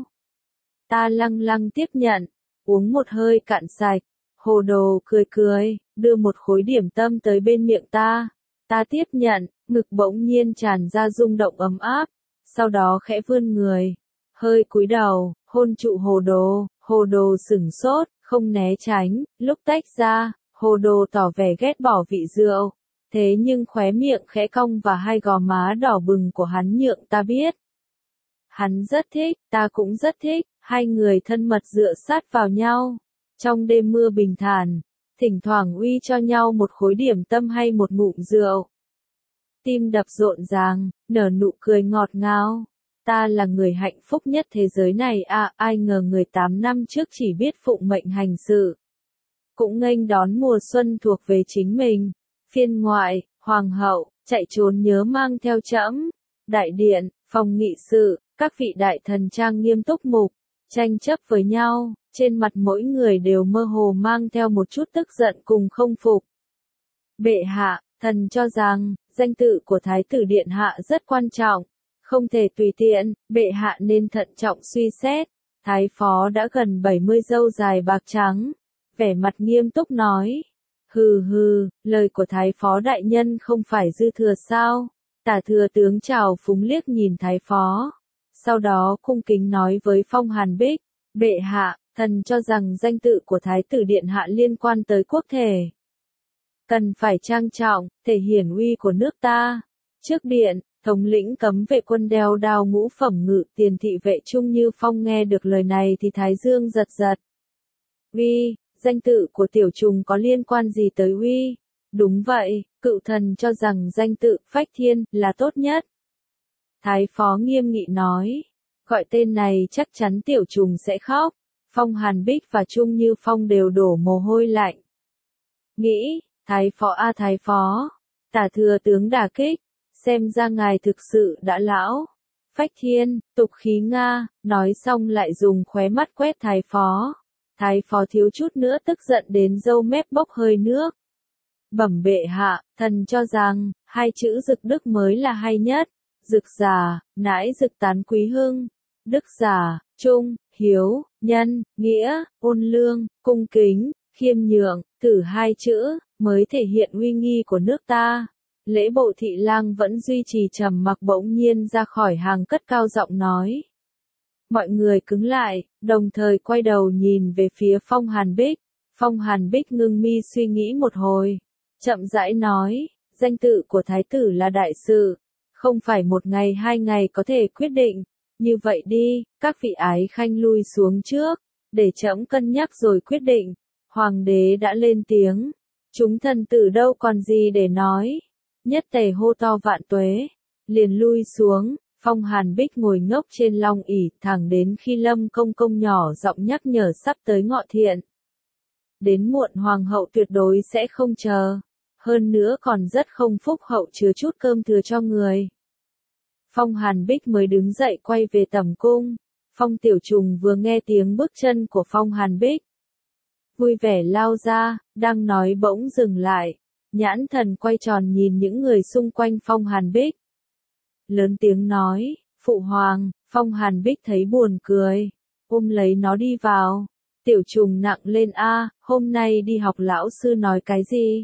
Ta lăng lăng tiếp nhận, uống một hơi cạn sạch. Hồ Đồ cười cười, đưa một khối điểm tâm tới bên miệng ta. Ta tiếp nhận, ngực bỗng nhiên tràn ra rung động ấm áp, sau đó khẽ vươn người, hơi cúi đầu, hôn trụ Hồ Đồ. Hồ Đồ sửng sốt, không né tránh, lúc tách ra, Hồ Đồ tỏ vẻ ghét bỏ vị rượu. Thế nhưng khóe miệng khẽ cong và hai gò má đỏ bừng của hắn nhượng ta biết. Hắn rất thích, ta cũng rất thích, hai người thân mật dựa sát vào nhau. Trong đêm mưa bình thản, thỉnh thoảng uy cho nhau một khối điểm tâm hay một ngụm rượu. Tim đập rộn ràng, nở nụ cười ngọt ngào. Ta là người hạnh phúc nhất thế giới này à, ai ngờ người tám năm trước chỉ biết phụng mệnh hành sự. Cũng nghênh đón mùa xuân thuộc về chính mình. Phiên ngoại, hoàng hậu, chạy trốn nhớ mang theo trẫm. Đại điện, phòng nghị sự, các vị đại thần trang nghiêm túc mục, tranh chấp với nhau, trên mặt mỗi người đều mơ hồ mang theo một chút tức giận cùng không phục. Bệ hạ, thần cho rằng, danh tự của Thái tử Điện Hạ rất quan trọng, không thể tùy tiện, bệ hạ nên thận trọng suy xét. Thái phó đã gần bảy mươi râu dài bạc trắng, vẻ mặt nghiêm túc nói. Hừ hừ, lời của Thái phó đại nhân không phải dư thừa sao? Tả thừa tướng chào phúng liếc nhìn Thái phó, sau đó cung kính nói với Phong Hàn Bích, bệ hạ, thần cho rằng danh tự của Thái tử Điện Hạ liên quan tới quốc thể. Cần phải trang trọng, thể hiển uy của nước ta. Trước điện, thống lĩnh cấm vệ quân đeo đao ngũ phẩm ngự tiền thị vệ Trung Như Phong nghe được lời này thì thái dương giật giật. Uy, danh tự của tiểu trùng có liên quan gì tới uy? Đúng vậy, cựu thần cho rằng danh tự Phách Thiên là tốt nhất. Thái phó nghiêm nghị nói, gọi tên này chắc chắn tiểu trùng sẽ khóc. Phong Hàn Bích và Trung Như Phong đều đổ mồ hôi lạnh. Nghĩ, Thái phó a à, Thái phó, Tả thừa tướng đả kích, xem ra ngài thực sự đã lão. Phách Thiên, tục khí Nga, nói xong lại dùng khóe mắt quét Thái phó. Thái phó thiếu chút nữa tức giận đến râu mép bốc hơi nước. Bẩm bệ hạ, thần cho rằng, hai chữ Dực Đức mới là hay nhất. Dực giả, nãi dực tán quý hưng. Đức giả, trung, hiếu, nhân, nghĩa, ôn lương, cung kính, khiêm nhượng, thử hai chữ, mới thể hiện uy nghi của nước ta. Lễ bộ thị lang vẫn duy trì trầm mặc bỗng nhiên ra khỏi hàng cất cao giọng nói. Mọi người cứng lại, đồng thời quay đầu nhìn về phía Phong Hàn Bích. Phong Hàn Bích ngưng mi suy nghĩ một hồi, chậm rãi nói, danh tự của thái tử là đại sự, không phải một ngày hai ngày có thể quyết định. Như vậy đi, các vị ái khanh lui xuống trước, để trẫm cân nhắc rồi quyết định. Hoàng đế đã lên tiếng, chúng thần tử đâu còn gì để nói. Nhất tề hô to vạn tuế, liền lui xuống. Phong Hàn Bích ngồi ngốc trên long ỷ thẳng đến khi Lâm Công Công nhỏ giọng nhắc nhở sắp tới ngọ thiện. Đến muộn hoàng hậu tuyệt đối sẽ không chờ, hơn nữa còn rất không phúc hậu chứa chút cơm thừa cho người. Phong Hàn Bích mới đứng dậy quay về tầm cung. Phong Tiểu Trùng vừa nghe tiếng bước chân của Phong Hàn Bích, vui vẻ lao ra, đang nói bỗng dừng lại, nhãn thần quay tròn nhìn những người xung quanh Phong Hàn Bích. Lớn tiếng nói, Phụ Hoàng. Phong Hàn Bích thấy buồn cười, ôm lấy nó đi vào. Tiểu Trùng nặng lên a, hôm nay đi học lão sư nói cái gì?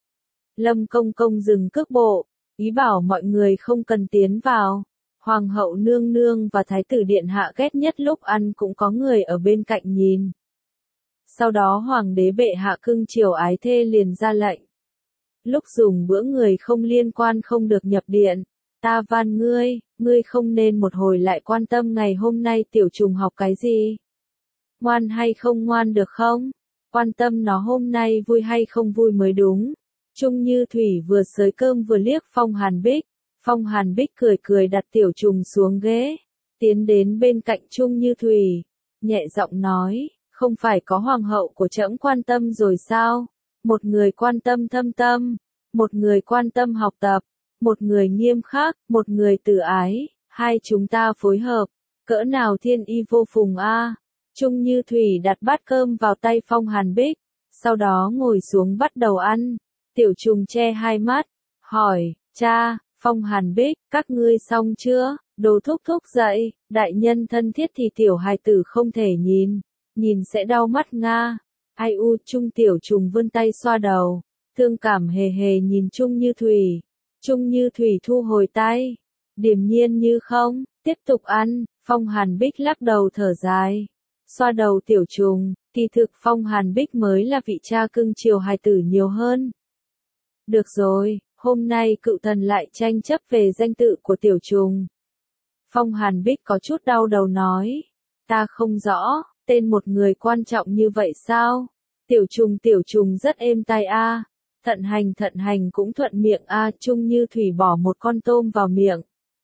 Lâm Công Công dừng cước bộ, ý bảo mọi người không cần tiến vào. Hoàng hậu nương nương và thái tử điện hạ ghét nhất lúc ăn cũng có người ở bên cạnh nhìn. Sau đó hoàng đế bệ hạ cưng chiều ái thê liền ra lệnh. Lúc dùng bữa người không liên quan không được nhập điện. Ta van ngươi, ngươi không nên một hồi lại quan tâm ngày hôm nay Tiểu Trùng học cái gì. Ngoan hay không ngoan được không? Quan tâm nó hôm nay vui hay không vui mới đúng. Trung Như Thủy vừa xới cơm vừa liếc Phong Hàn Bích. Phong Hàn Bích cười cười đặt Tiểu Trùng xuống ghế, tiến đến bên cạnh Trung Như Thủy, nhẹ giọng nói, không phải có hoàng hậu của trẫm quan tâm rồi sao? Một người quan tâm thâm tâm, một người quan tâm học tập, một người nghiêm khắc, một người từ ái, hai chúng ta phối hợp, cỡ nào thiên y vô phùng a. Trung Như Thủy đặt bát cơm vào tay Phong Hàn Bích, sau đó ngồi xuống bắt đầu ăn. Tiểu Trùng che hai mắt, hỏi, cha, Phong Hàn Bích, các ngươi xong chưa? Đồ thúc thúc dậy, đại nhân thân thiết thì tiểu hài tử không thể nhìn, nhìn sẽ đau mắt nga. Ai u, Trung Tiểu Trùng vươn tay xoa đầu, thương cảm hề hề nhìn Trung Như Thủy. Trung Như Thủy thu hồi tay, điềm nhiên như không, tiếp tục ăn. Phong Hàn Bích lắc đầu thở dài, xoa đầu Tiểu Trùng, kỳ thực Phong Hàn Bích mới là vị cha cưng chiều hài tử nhiều hơn. Được rồi, hôm nay cựu thần lại tranh chấp về danh tự của Tiểu Trùng. Phong Hàn Bích có chút đau đầu nói, ta không rõ, tên một người quan trọng như vậy sao? Tiểu Trùng Tiểu Trùng rất êm tai a. Thận hành thận hành cũng thuận miệng a. Trung Như Thủy bỏ một con tôm vào miệng,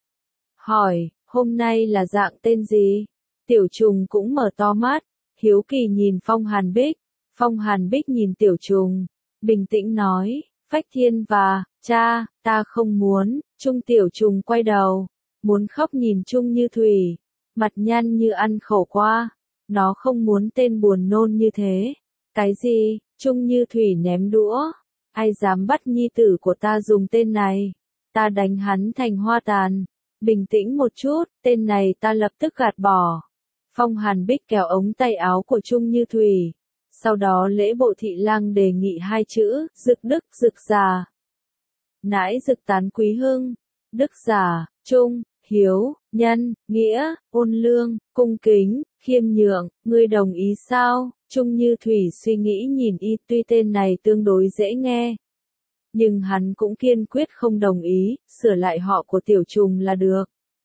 hỏi, hôm nay là dạng tên gì? Tiểu Trùng cũng mở to mắt, hiếu kỳ nhìn Phong Hàn Bích. Phong Hàn Bích nhìn Tiểu Trùng, bình tĩnh nói, Phách Thiên và, cha, ta không muốn. Trung Tiểu Trùng quay đầu, muốn khóc nhìn Trung Như Thủy, mặt nhăn như ăn khổ qua. Nó không muốn tên buồn nôn như thế. Cái gì? Trung Như Thủy ném đũa. Ai dám bắt nhi tử của ta dùng tên này? Ta đánh hắn thành hoa tàn. Bình tĩnh một chút, tên này ta lập tức gạt bỏ. Phong Hàn Bích kéo ống tay áo của Trung Như Thủy. Sau đó lễ bộ thị lang đề nghị hai chữ, dực đức dực giả. Nãi dực tán quý hưng, đức giả, trung, hiếu, nhân, nghĩa, ôn lương, cung kính, khiêm nhượng, ngươi đồng ý sao? Trung Như Thủy suy nghĩ nhìn y, tuy tên này tương đối dễ nghe, nhưng hắn cũng kiên quyết không đồng ý, sửa lại họ của Tiểu Trùng là được.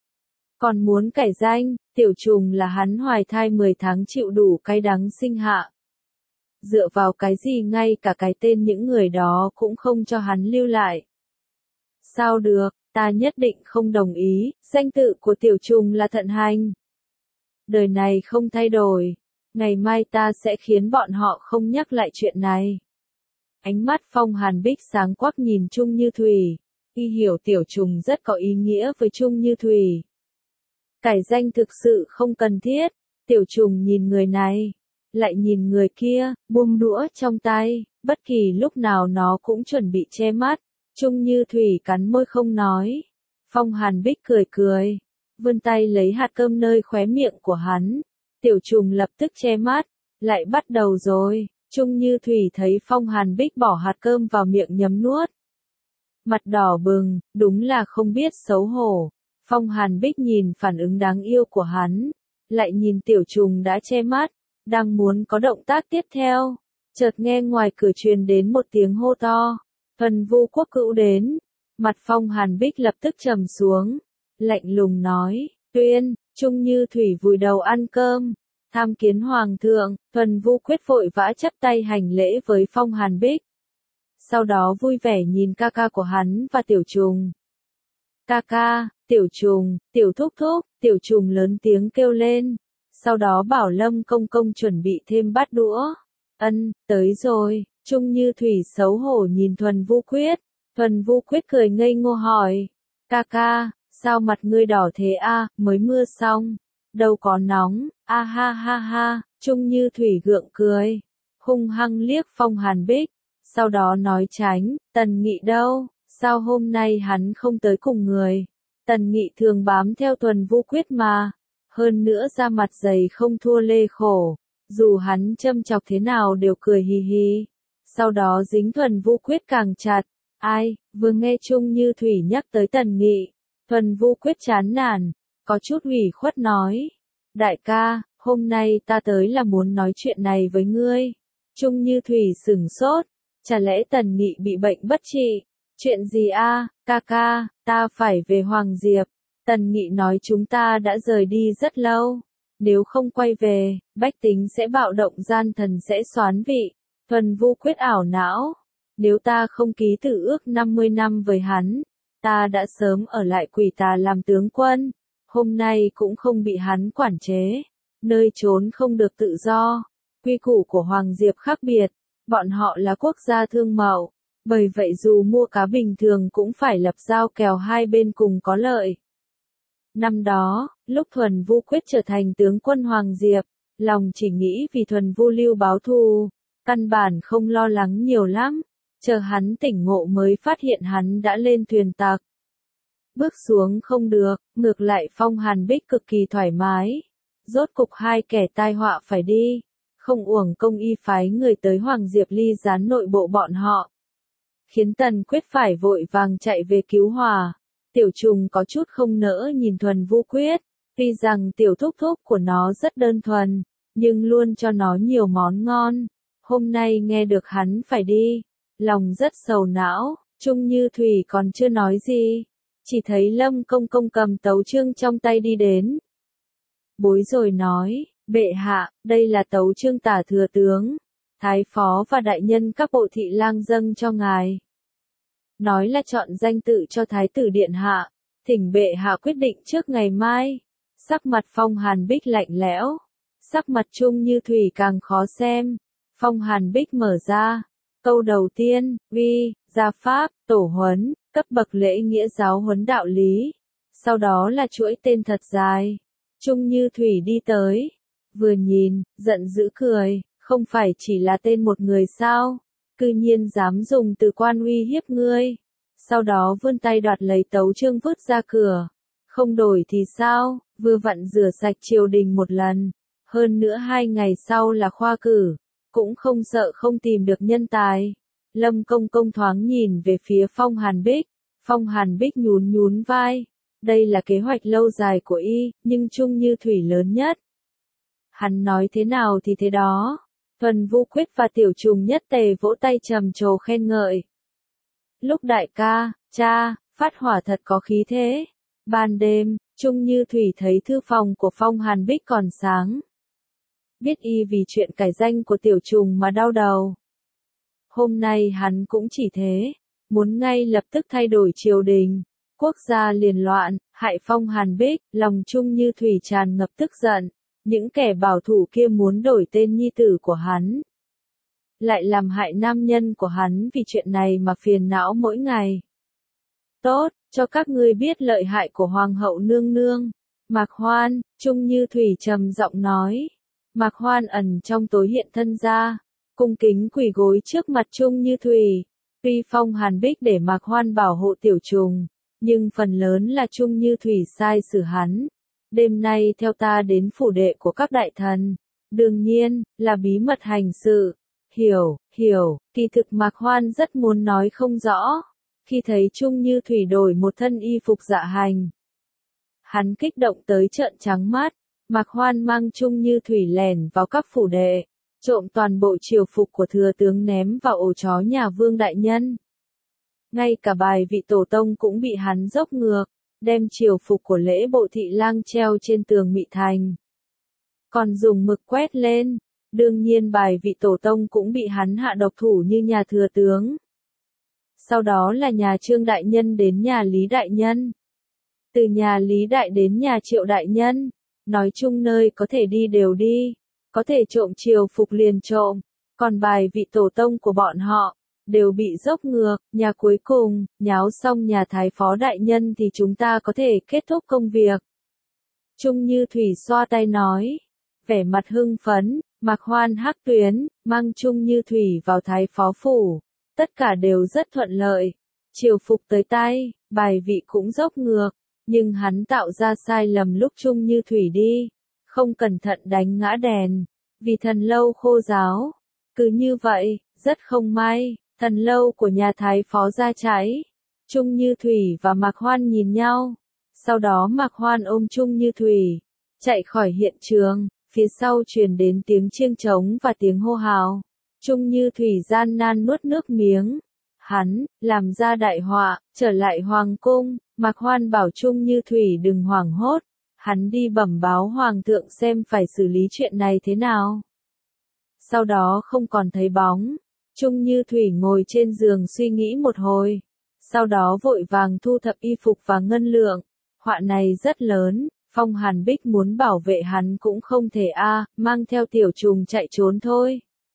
Còn muốn cải danh, Tiểu Trùng là hắn hoài thai mười tháng chịu đủ cay đắng sinh hạ. Dựa vào cái gì ngay cả cái tên những người đó cũng không cho hắn lưu lại. Sao được, ta nhất định không đồng ý, danh tự của Tiểu Trùng là Thận Hành. Đời này không thay đổi, ngày mai ta sẽ khiến bọn họ không nhắc lại chuyện này. Ánh mắt Phong Hàn Bích sáng quắc nhìn Trung Như Thủy, y hiểu Tiểu Trùng rất có ý nghĩa với Trung Như Thủy. Cải danh thực sự không cần thiết. Tiểu Trùng nhìn người này, lại nhìn người kia, buông đũa trong tay, bất kỳ lúc nào nó cũng chuẩn bị che mắt. Trung Như Thủy cắn môi không nói. Phong Hàn Bích cười cười, vươn tay lấy hạt cơm nơi khóe miệng của hắn. Tiểu Trùng lập tức che mắt, lại bắt đầu rồi. Trung Như Thủy thấy Phong Hàn Bích bỏ hạt cơm vào miệng nhấm nuốt, mặt đỏ bừng, đúng là không biết xấu hổ. Phong Hàn Bích nhìn phản ứng đáng yêu của hắn, lại nhìn Tiểu Trùng đã che mắt, đang muốn có động tác tiếp theo, chợt nghe ngoài cửa truyền đến một tiếng hô to, Thuần Vu Quốc Cữu đến. Mặt Phong Hàn Bích lập tức trầm xuống, lạnh lùng nói, tuyên. Trung Như Thủy vùi đầu ăn cơm, tham kiến Hoàng thượng. Thuần Vu Quyết vội vã chắp tay hành lễ với Phong Hàn Bích. Sau đó vui vẻ nhìn ca ca của hắn và Tiểu Trùng. Ca ca, Tiểu Trùng, Tiểu Thúc Thúc. Tiểu Trùng lớn tiếng kêu lên. Sau đó bảo Lâm Công Công chuẩn bị thêm bát đũa. Ân, tới rồi. Trung Như Thủy xấu hổ nhìn Thuần Vu Quyết. Thuần Vu Quyết cười ngây ngô hỏi, ca ca, sao mặt ngươi đỏ thế a, mới mưa xong, đâu có nóng, a ha ha ha, Trung Như Thủy gượng cười, hung hăng liếc Phong Hàn Bích, sau đó nói tránh, Tần Nghị đâu, sao hôm nay hắn không tới cùng người, Tần Nghị thường bám theo Thuần Vu Quyết mà, hơn nữa da mặt dày không thua Lê Khổ, dù hắn châm chọc thế nào đều cười hì hì, sau đó dính Thuần Vu Quyết càng chặt, ai, vừa nghe Trung Như Thủy nhắc tới Tần Nghị, Thuần Vu Quyết chán nản, có chút ủy khuất nói, đại ca, hôm nay ta tới là muốn nói chuyện này với ngươi. Trung Như Thủy sửng sốt, chả lẽ Tần Nghị bị bệnh bất trị, chuyện gì a, ca ca, ta phải về Hoàng Diệp, Tần Nghị nói chúng ta đã rời đi rất lâu, nếu không quay về, bách tính sẽ bạo động gian thần sẽ soán vị, Thuần Vu Quyết ảo não, nếu ta không ký tử ước năm mươi năm với hắn, ta đã sớm ở lại Quỷ Tà làm tướng quân, hôm nay cũng không bị hắn quản chế, nơi trốn không được tự do, quy củ của Hoàng Diệp khác biệt, bọn họ là quốc gia thương mậu, bởi vậy dù mua cá bình thường cũng phải lập giao kèo hai bên cùng có lợi. Năm đó, lúc Thuần Vu Quyết trở thành tướng quân Hoàng Diệp, lòng chỉ nghĩ vì Thuần Vu Lưu báo thù, căn bản không lo lắng nhiều lắm, chờ hắn tỉnh ngộ mới phát hiện hắn đã lên thuyền tặc. Bước xuống không được, ngược lại Phong Hàn Bích cực kỳ thoải mái. Rốt cục hai kẻ tai họa phải đi, không uổng công y phái người tới Hoàng Diệp ly gián nội bộ bọn họ. Khiến Tần Quyết phải vội vàng chạy về cứu hòa. Tiểu trùng có chút không nỡ nhìn Thuần Vu Quyết, tuy rằng tiểu thúc thúc của nó rất đơn thuần, nhưng luôn cho nó nhiều món ngon. Hôm nay nghe được hắn phải đi, lòng rất sầu não, Trung Như Thủy còn chưa nói gì. Chỉ thấy Lâm Công Công cầm tấu chương trong tay đi đến. Bối rồi nói, bệ hạ, đây là tấu chương tả thừa tướng, thái phó và đại nhân các bộ thị lang dâng cho ngài. Nói là chọn danh tự cho thái tử điện hạ, thỉnh bệ hạ quyết định trước ngày mai. Sắc mặt Phong Hàn Bích lạnh lẽo, sắc mặt Trung Như Thủy càng khó xem. Phong Hàn Bích mở ra, câu đầu tiên, vi, gia pháp, tổ huấn, cấp bậc lễ nghĩa giáo huấn đạo lý. Sau đó là chuỗi tên thật dài. Trung Như Thủy đi tới, vừa nhìn, giận dữ cười, không phải chỉ là tên một người sao, cư nhiên dám dùng từ quan uy hiếp ngươi. Sau đó vươn tay đoạt lấy tấu chương vứt ra cửa, không đổi thì sao, vừa vặn rửa sạch triều đình một lần, hơn nữa hai ngày sau là khoa cử, cũng không sợ không tìm được nhân tài. Lâm Công Công thoáng nhìn về phía Phong Hàn Bích, Phong Hàn Bích nhún nhún vai. Đây là kế hoạch lâu dài của y, nhưng Trung Như Thủy lớn nhất. Hắn nói thế nào thì thế đó. Thuần Vu Quyết và Tiểu Trùng nhất tề vỗ tay trầm trồ khen ngợi. Lúc đại ca, cha, phát hỏa thật có khí thế. Ban đêm, Trung Như Thủy thấy thư phòng của Phong Hàn Bích còn sáng. Biết y vì chuyện cải danh của Tiểu Trùng mà đau đầu. Hôm nay hắn cũng chỉ thế, muốn ngay lập tức thay đổi triều đình. Quốc gia liền loạn, hại Phong Hàn Bích, lòng Trung Như Thủy tràn ngập tức giận. Những kẻ bảo thủ kia muốn đổi tên nhi tử của hắn. Lại làm hại nam nhân của hắn vì chuyện này mà phiền não mỗi ngày. Tốt, cho các ngươi biết lợi hại của Hoàng hậu nương nương. Mạc Hoan, Trung Như Thủy trầm giọng nói. Mạc Hoan ẩn trong tối hiện thân ra, cung kính quỳ gối trước mặt Trung Như Thủy. Tuy Phong Hàn Bích để Mạc Hoan bảo hộ Tiểu Trùng, nhưng phần lớn là Trung Như Thủy sai xử hắn. Đêm nay theo ta đến phủ đệ của các đại thần, đương nhiên, là bí mật hành sự. Hiểu, hiểu, kỳ thực Mạc Hoan rất muốn nói không rõ. Khi thấy Trung Như Thủy đổi một thân y phục dạ hành, hắn kích động tới trợn trắng mắt. Mạc Hoan mang Trung Như Thủy lẻn vào các phủ đệ, trộm toàn bộ triều phục của thừa tướng ném vào ổ chó nhà Vương đại nhân. Ngay cả bài vị tổ tông cũng bị hắn dốc ngược, đem triều phục của lễ bộ thị lang treo trên tường Mị Thành. Còn dùng mực quét lên, đương nhiên bài vị tổ tông cũng bị hắn hạ độc thủ như nhà thừa tướng. Sau đó là nhà Trương đại nhân đến nhà Lý đại nhân. Từ nhà Lý đại đến nhà Triệu đại nhân, nói chung nơi có thể đi đều đi, có thể trộm triều phục liền trộm, còn bài vị tổ tông của bọn họ, đều bị dốc ngược, nhà cuối cùng, nháo xong nhà thái phó đại nhân thì chúng ta có thể kết thúc công việc. Trung Như Thủy xoa tay nói, vẻ mặt hưng phấn, Mạc Hoan Hắc Tuyến, mang Trung Như Thủy vào thái phó phủ, tất cả đều rất thuận lợi, triều phục tới tay, bài vị cũng dốc ngược, nhưng hắn tạo ra sai lầm lúc Trung Như Thủy đi, không cẩn thận đánh ngã đèn, vì thần lâu khô ráo, cứ như vậy, rất không may, thần lâu của nhà thái phó ra cháy, Trung Như Thủy và Mạc Hoan nhìn nhau, sau đó Mạc Hoan ôm Trung Như Thủy, chạy khỏi hiện trường, phía sau truyền đến tiếng chiêng trống và tiếng hô hào, Trung Như Thủy gian nan nuốt nước miếng, hắn, làm ra đại họa, trở lại hoàng cung, Mạc Hoan bảo Trung Như Thủy đừng hoảng hốt, hắn đi bẩm báo hoàng thượng xem phải xử lý chuyện này thế nào. Sau đó không còn thấy bóng, Trung Như Thủy ngồi trên giường suy nghĩ một hồi, sau đó vội vàng thu thập y phục và ngân lượng, họa này rất lớn, Phong Hàn Bích muốn bảo vệ hắn cũng không thể a, mang theo Tiểu Trùng chạy trốn thôi.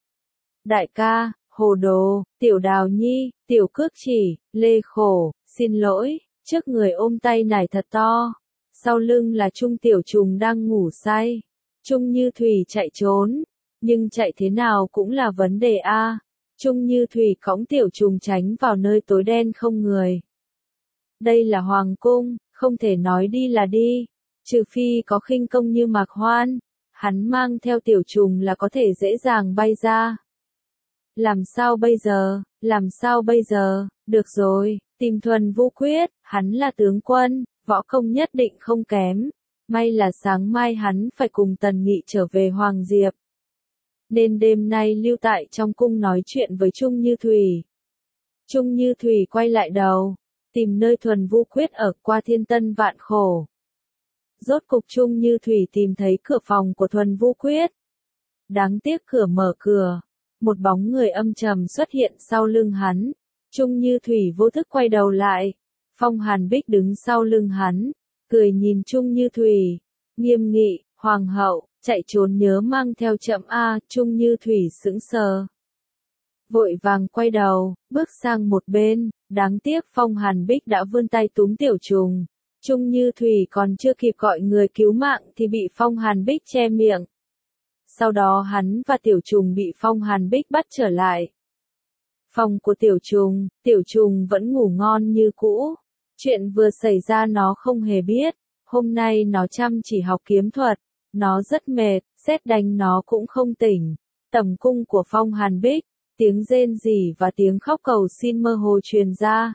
Đại ca, hồ đồ, Tiểu Đào Nhi, Tiểu Cước Chỉ, Lê Khổ, xin lỗi, trước người ôm tay nải thật to, sau lưng là Trung Tiểu Trùng đang ngủ say, Trung Như Thủy chạy trốn, nhưng chạy thế nào cũng là vấn đề a. Trung Như Thủy cõng Tiểu Trùng tránh vào nơi tối đen không người. Đây là hoàng cung, không thể nói đi là đi, trừ phi có khinh công như Mạc Hoan, hắn mang theo Tiểu Trùng là có thể dễ dàng bay ra. Làm sao bây giờ, làm sao bây giờ, được rồi, tìm Thuần Vũ Quyết, hắn là tướng quân, võ công nhất định không kém, may là sáng mai hắn phải cùng Tần Nghị trở về Hoàng Diệp. Nên đêm nay lưu tại trong cung nói chuyện với Trung Như Thủy. Trung Như Thủy quay lại đầu, tìm nơi Thuần Vũ Quyết ở qua thiên tân vạn khổ. Rốt cục Trung Như Thủy tìm thấy cửa phòng của Thuần Vũ Quyết. Đáng tiếc cửa mở cửa, một bóng người âm trầm xuất hiện sau lưng hắn. Trung Như Thủy vô thức quay đầu lại, Phong Hàn Bích đứng sau lưng hắn, cười nhìn Trung Như Thủy, nghiêm nghị, hoàng hậu, chạy trốn nhớ mang theo chậm a. Trung Như Thủy sững sờ, vội vàng quay đầu, bước sang một bên, đáng tiếc Phong Hàn Bích đã vươn tay túm Tiểu Trùng. Trung Như Thủy còn chưa kịp gọi người cứu mạng thì bị Phong Hàn Bích che miệng. Sau đó hắn và Tiểu Trùng bị Phong Hàn Bích bắt trở lại. Phòng của Tiểu Trùng, Tiểu Trùng vẫn ngủ ngon như cũ. Chuyện vừa xảy ra nó không hề biết. Hôm nay nó chăm chỉ học kiếm thuật. Nó rất mệt, sét đánh nó cũng không tỉnh. Tầm cung của Phong Hàn Bích, tiếng rên rỉ và tiếng khóc cầu xin mơ hồ truyền ra.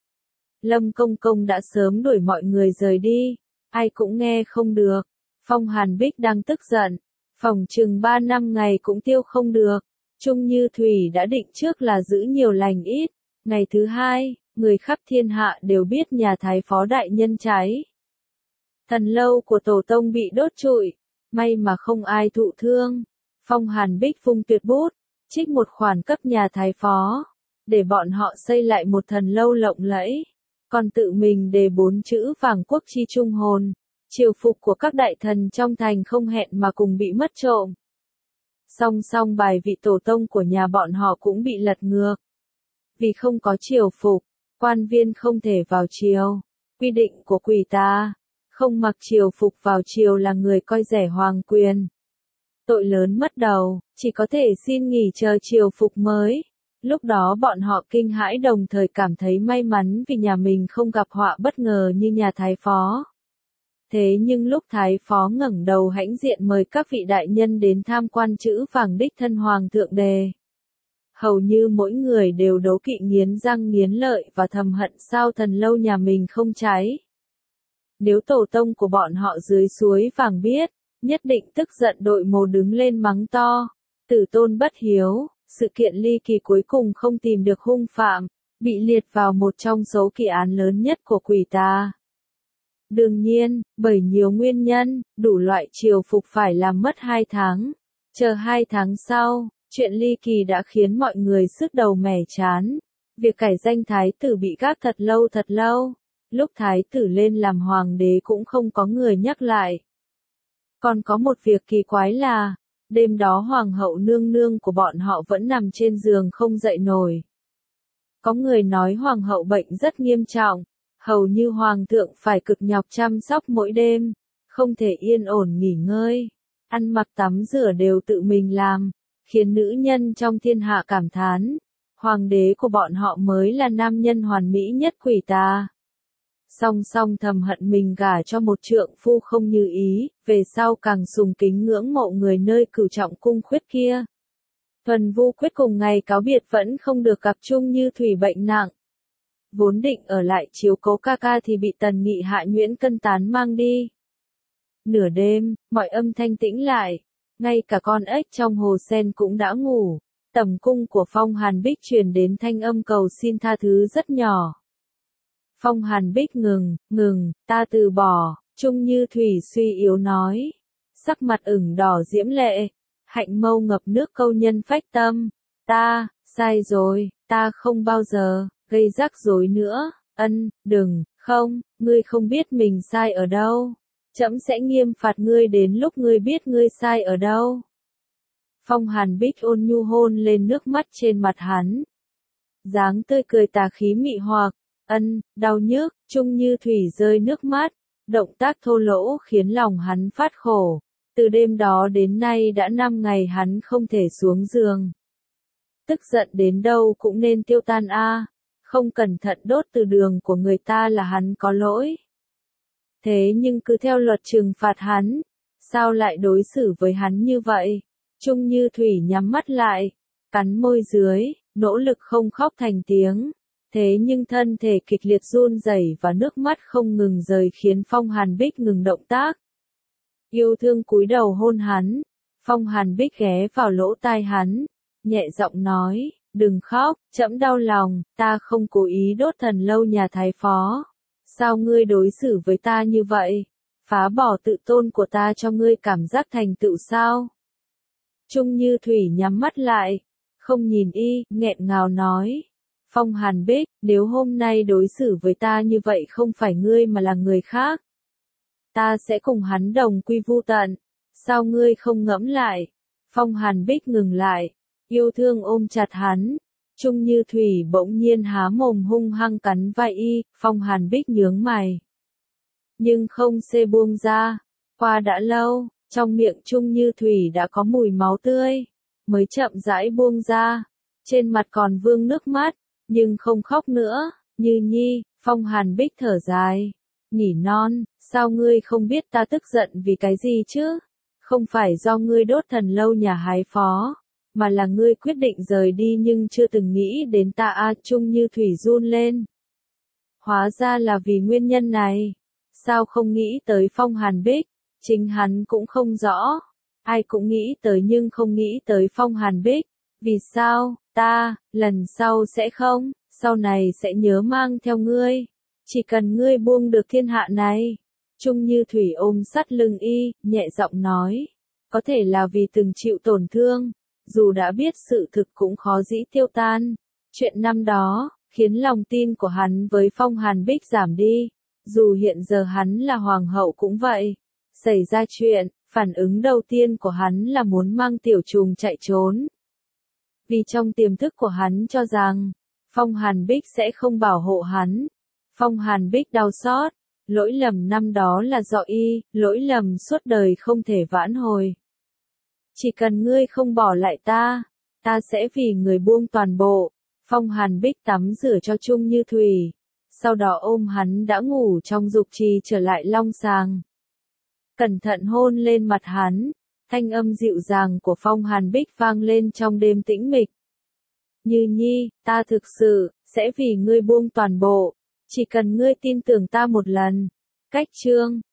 Lâm Công Công đã sớm đuổi mọi người rời đi. Ai cũng nghe không được. Phong Hàn Bích đang tức giận. Phòng chừng ba năm ngày cũng tiêu không được. Trung Như Thủy đã định trước là giữ nhiều lành ít. Ngày thứ hai, người khắp thiên hạ đều biết nhà thái phó đại nhân cháy. Thần lâu của tổ tông bị đốt trụi. May mà không ai thụ thương. Phong Hàn Bích vung tuyệt bút, trích một khoản cấp nhà thái phó, để bọn họ xây lại một thần lâu lộng lẫy. Còn tự mình đề bốn chữ vàng quốc chi trung hồn. Triều phục của các đại thần trong thành không hẹn mà cùng bị mất trộm. Song song bài vị tổ tông của nhà bọn họ cũng bị lật ngược. Vì không có triều phục, quan viên không thể vào triều. Quy định của quỷ ta, không mặc triều phục vào triều là người coi rẻ hoàng quyền. Tội lớn mất đầu, chỉ có thể xin nghỉ chờ triều phục mới. Lúc đó bọn họ kinh hãi đồng thời cảm thấy may mắn vì nhà mình không gặp họa bất ngờ như nhà thái phó. Thế nhưng lúc thái phó ngẩng đầu hãnh diện mời các vị đại nhân đến tham quan chữ vàng đích thân hoàng thượng đề. Hầu như mỗi người đều đố kỵ nghiến răng nghiến lợi và thầm hận sao thần lâu nhà mình không cháy. Nếu tổ tông của bọn họ dưới suối vàng biết, nhất định tức giận đội mồ đứng lên mắng to. Tử tôn bất hiếu, sự kiện ly kỳ cuối cùng không tìm được hung phạm, bị liệt vào một trong số kỳ án lớn nhất của quỷ ta. Đương nhiên, bởi nhiều nguyên nhân, đủ loại triều phục phải làm mất hai tháng. Chờ hai tháng sau, chuyện ly kỳ đã khiến mọi người sứt đầu mẻ chán. Việc cải danh thái tử bị gác thật lâu thật lâu. Lúc thái tử lên làm hoàng đế cũng không có người nhắc lại. Còn có một việc kỳ quái là, đêm đó hoàng hậu nương nương của bọn họ vẫn nằm trên giường không dậy nổi. Có người nói hoàng hậu bệnh rất nghiêm trọng, hầu như hoàng thượng phải cực nhọc chăm sóc mỗi đêm, không thể yên ổn nghỉ ngơi, ăn mặc tắm rửa đều tự mình làm, khiến nữ nhân trong thiên hạ cảm thán, hoàng đế của bọn họ mới là nam nhân hoàn mỹ nhất quỷ tà. Song song thầm hận mình gả cho một trượng phu không như ý, về sau càng sùng kính ngưỡng mộ người nơi cửu trọng cung khuyết kia. Thuần Vu Quyết cùng ngày cáo biệt vẫn không được gặp Chung Như Thủy bệnh nặng. Vốn định ở lại chiếu cố ca ca thì bị Tần Nghị Hạ nhuyễn cân tán mang đi. Nửa đêm, mọi âm thanh tĩnh lại, ngay cả con ếch trong hồ sen cũng đã ngủ. Tầm cung của Phong Hàn Bích truyền đến thanh âm cầu xin tha thứ rất nhỏ. Phong Hàn Bích ngừng, ngừng, ta từ bỏ, Chung Như Thủy suy yếu nói. Sắc mặt ửng đỏ diễm lệ, hạnh mâu ngập nước câu nhân phách tâm. Ta, sai rồi, ta không bao giờ, gây rắc rối nữa, ân, đừng, không, ngươi không biết mình sai ở đâu. Trẫm sẽ nghiêm phạt ngươi đến lúc ngươi biết ngươi sai ở đâu. Phong Hàn Bích ôn nhu hôn lên nước mắt trên mặt hắn. Dáng tươi cười tà khí mị hoặc, ân, đau nhức, Chung Như Thủy rơi nước mắt, động tác thô lỗ khiến lòng hắn phát khổ. Từ đêm đó đến nay đã năm ngày hắn không thể xuống giường. Tức giận đến đâu cũng nên tiêu tan a, không cẩn thận đốt từ đường của người ta là hắn có lỗi. Thế nhưng cứ theo luật trừng phạt hắn, sao lại đối xử với hắn như vậy? Chung Như Thủy nhắm mắt lại, cắn môi dưới, nỗ lực không khóc thành tiếng. Thế nhưng thân thể kịch liệt run rẩy và nước mắt không ngừng rơi khiến Phong Hàn Bích ngừng động tác. Yêu thương cúi đầu hôn hắn, Phong Hàn Bích ghé vào lỗ tai hắn, nhẹ giọng nói, đừng khóc, trẫm đau lòng, ta không cố ý đốt thần lâu nhà thái phó. Sao ngươi đối xử với ta như vậy? Phá bỏ tự tôn của ta cho ngươi cảm giác thành tựu sao? Chung Như Thủy nhắm mắt lại, không nhìn y, nghẹn ngào nói. Phong Hàn Bích, nếu hôm nay đối xử với ta như vậy không phải ngươi mà là người khác, ta sẽ cùng hắn đồng quy vu tận. Sao ngươi không ngẫm lại? Phong Hàn Bích ngừng lại, yêu thương ôm chặt hắn. Chung Như Thủy bỗng nhiên há mồm hung hăng cắn vai y, Phong Hàn Bích nhướng mày. Nhưng không xê buông ra. Qua đã lâu, trong miệng Chung Như Thủy đã có mùi máu tươi, mới chậm rãi buông ra. Trên mặt còn vương nước mắt, nhưng không khóc nữa. Như Nhi, Phong Hàn Bích thở dài, nỉ non, sao ngươi không biết ta tức giận vì cái gì chứ? Không phải do ngươi đốt thần lâu nhà hái phó, mà là ngươi quyết định rời đi nhưng chưa từng nghĩ đến ta a. Chung Như Thủy run lên. Hóa ra là vì nguyên nhân này. Sao không nghĩ tới Phong Hàn Bích? Chính hắn cũng không rõ. Ai cũng nghĩ tới nhưng không nghĩ tới Phong Hàn Bích. Vì sao? Ta, lần sau sẽ không, sau này sẽ nhớ mang theo ngươi. Chỉ cần ngươi buông được thiên hạ này. Chung Như Thủy ôm sát lưng y, nhẹ giọng nói. Có thể là vì từng chịu tổn thương, dù đã biết sự thực cũng khó dĩ tiêu tan. Chuyện năm đó, khiến lòng tin của hắn với Phong Hàn Bích giảm đi. Dù hiện giờ hắn là hoàng hậu cũng vậy. Xảy ra chuyện, phản ứng đầu tiên của hắn là muốn mang tiểu trùng chạy trốn. Vì trong tiềm thức của hắn cho rằng, Phong Hàn Bích sẽ không bảo hộ hắn. Phong Hàn Bích đau xót, lỗi lầm năm đó là do y, lỗi lầm suốt đời không thể vãn hồi. Chỉ cần ngươi không bỏ lại ta, ta sẽ vì người buông toàn bộ. Phong Hàn Bích tắm rửa cho Chung Như Thủy, sau đó ôm hắn đã ngủ trong dục trì trở lại long sàng. Cẩn thận hôn lên mặt hắn, thanh âm dịu dàng của Phong Hàn Bích vang lên trong đêm tĩnh mịch. Như Nhi, ta thực sự, sẽ vì ngươi buông toàn bộ, chỉ cần ngươi tin tưởng ta một lần. Cách chương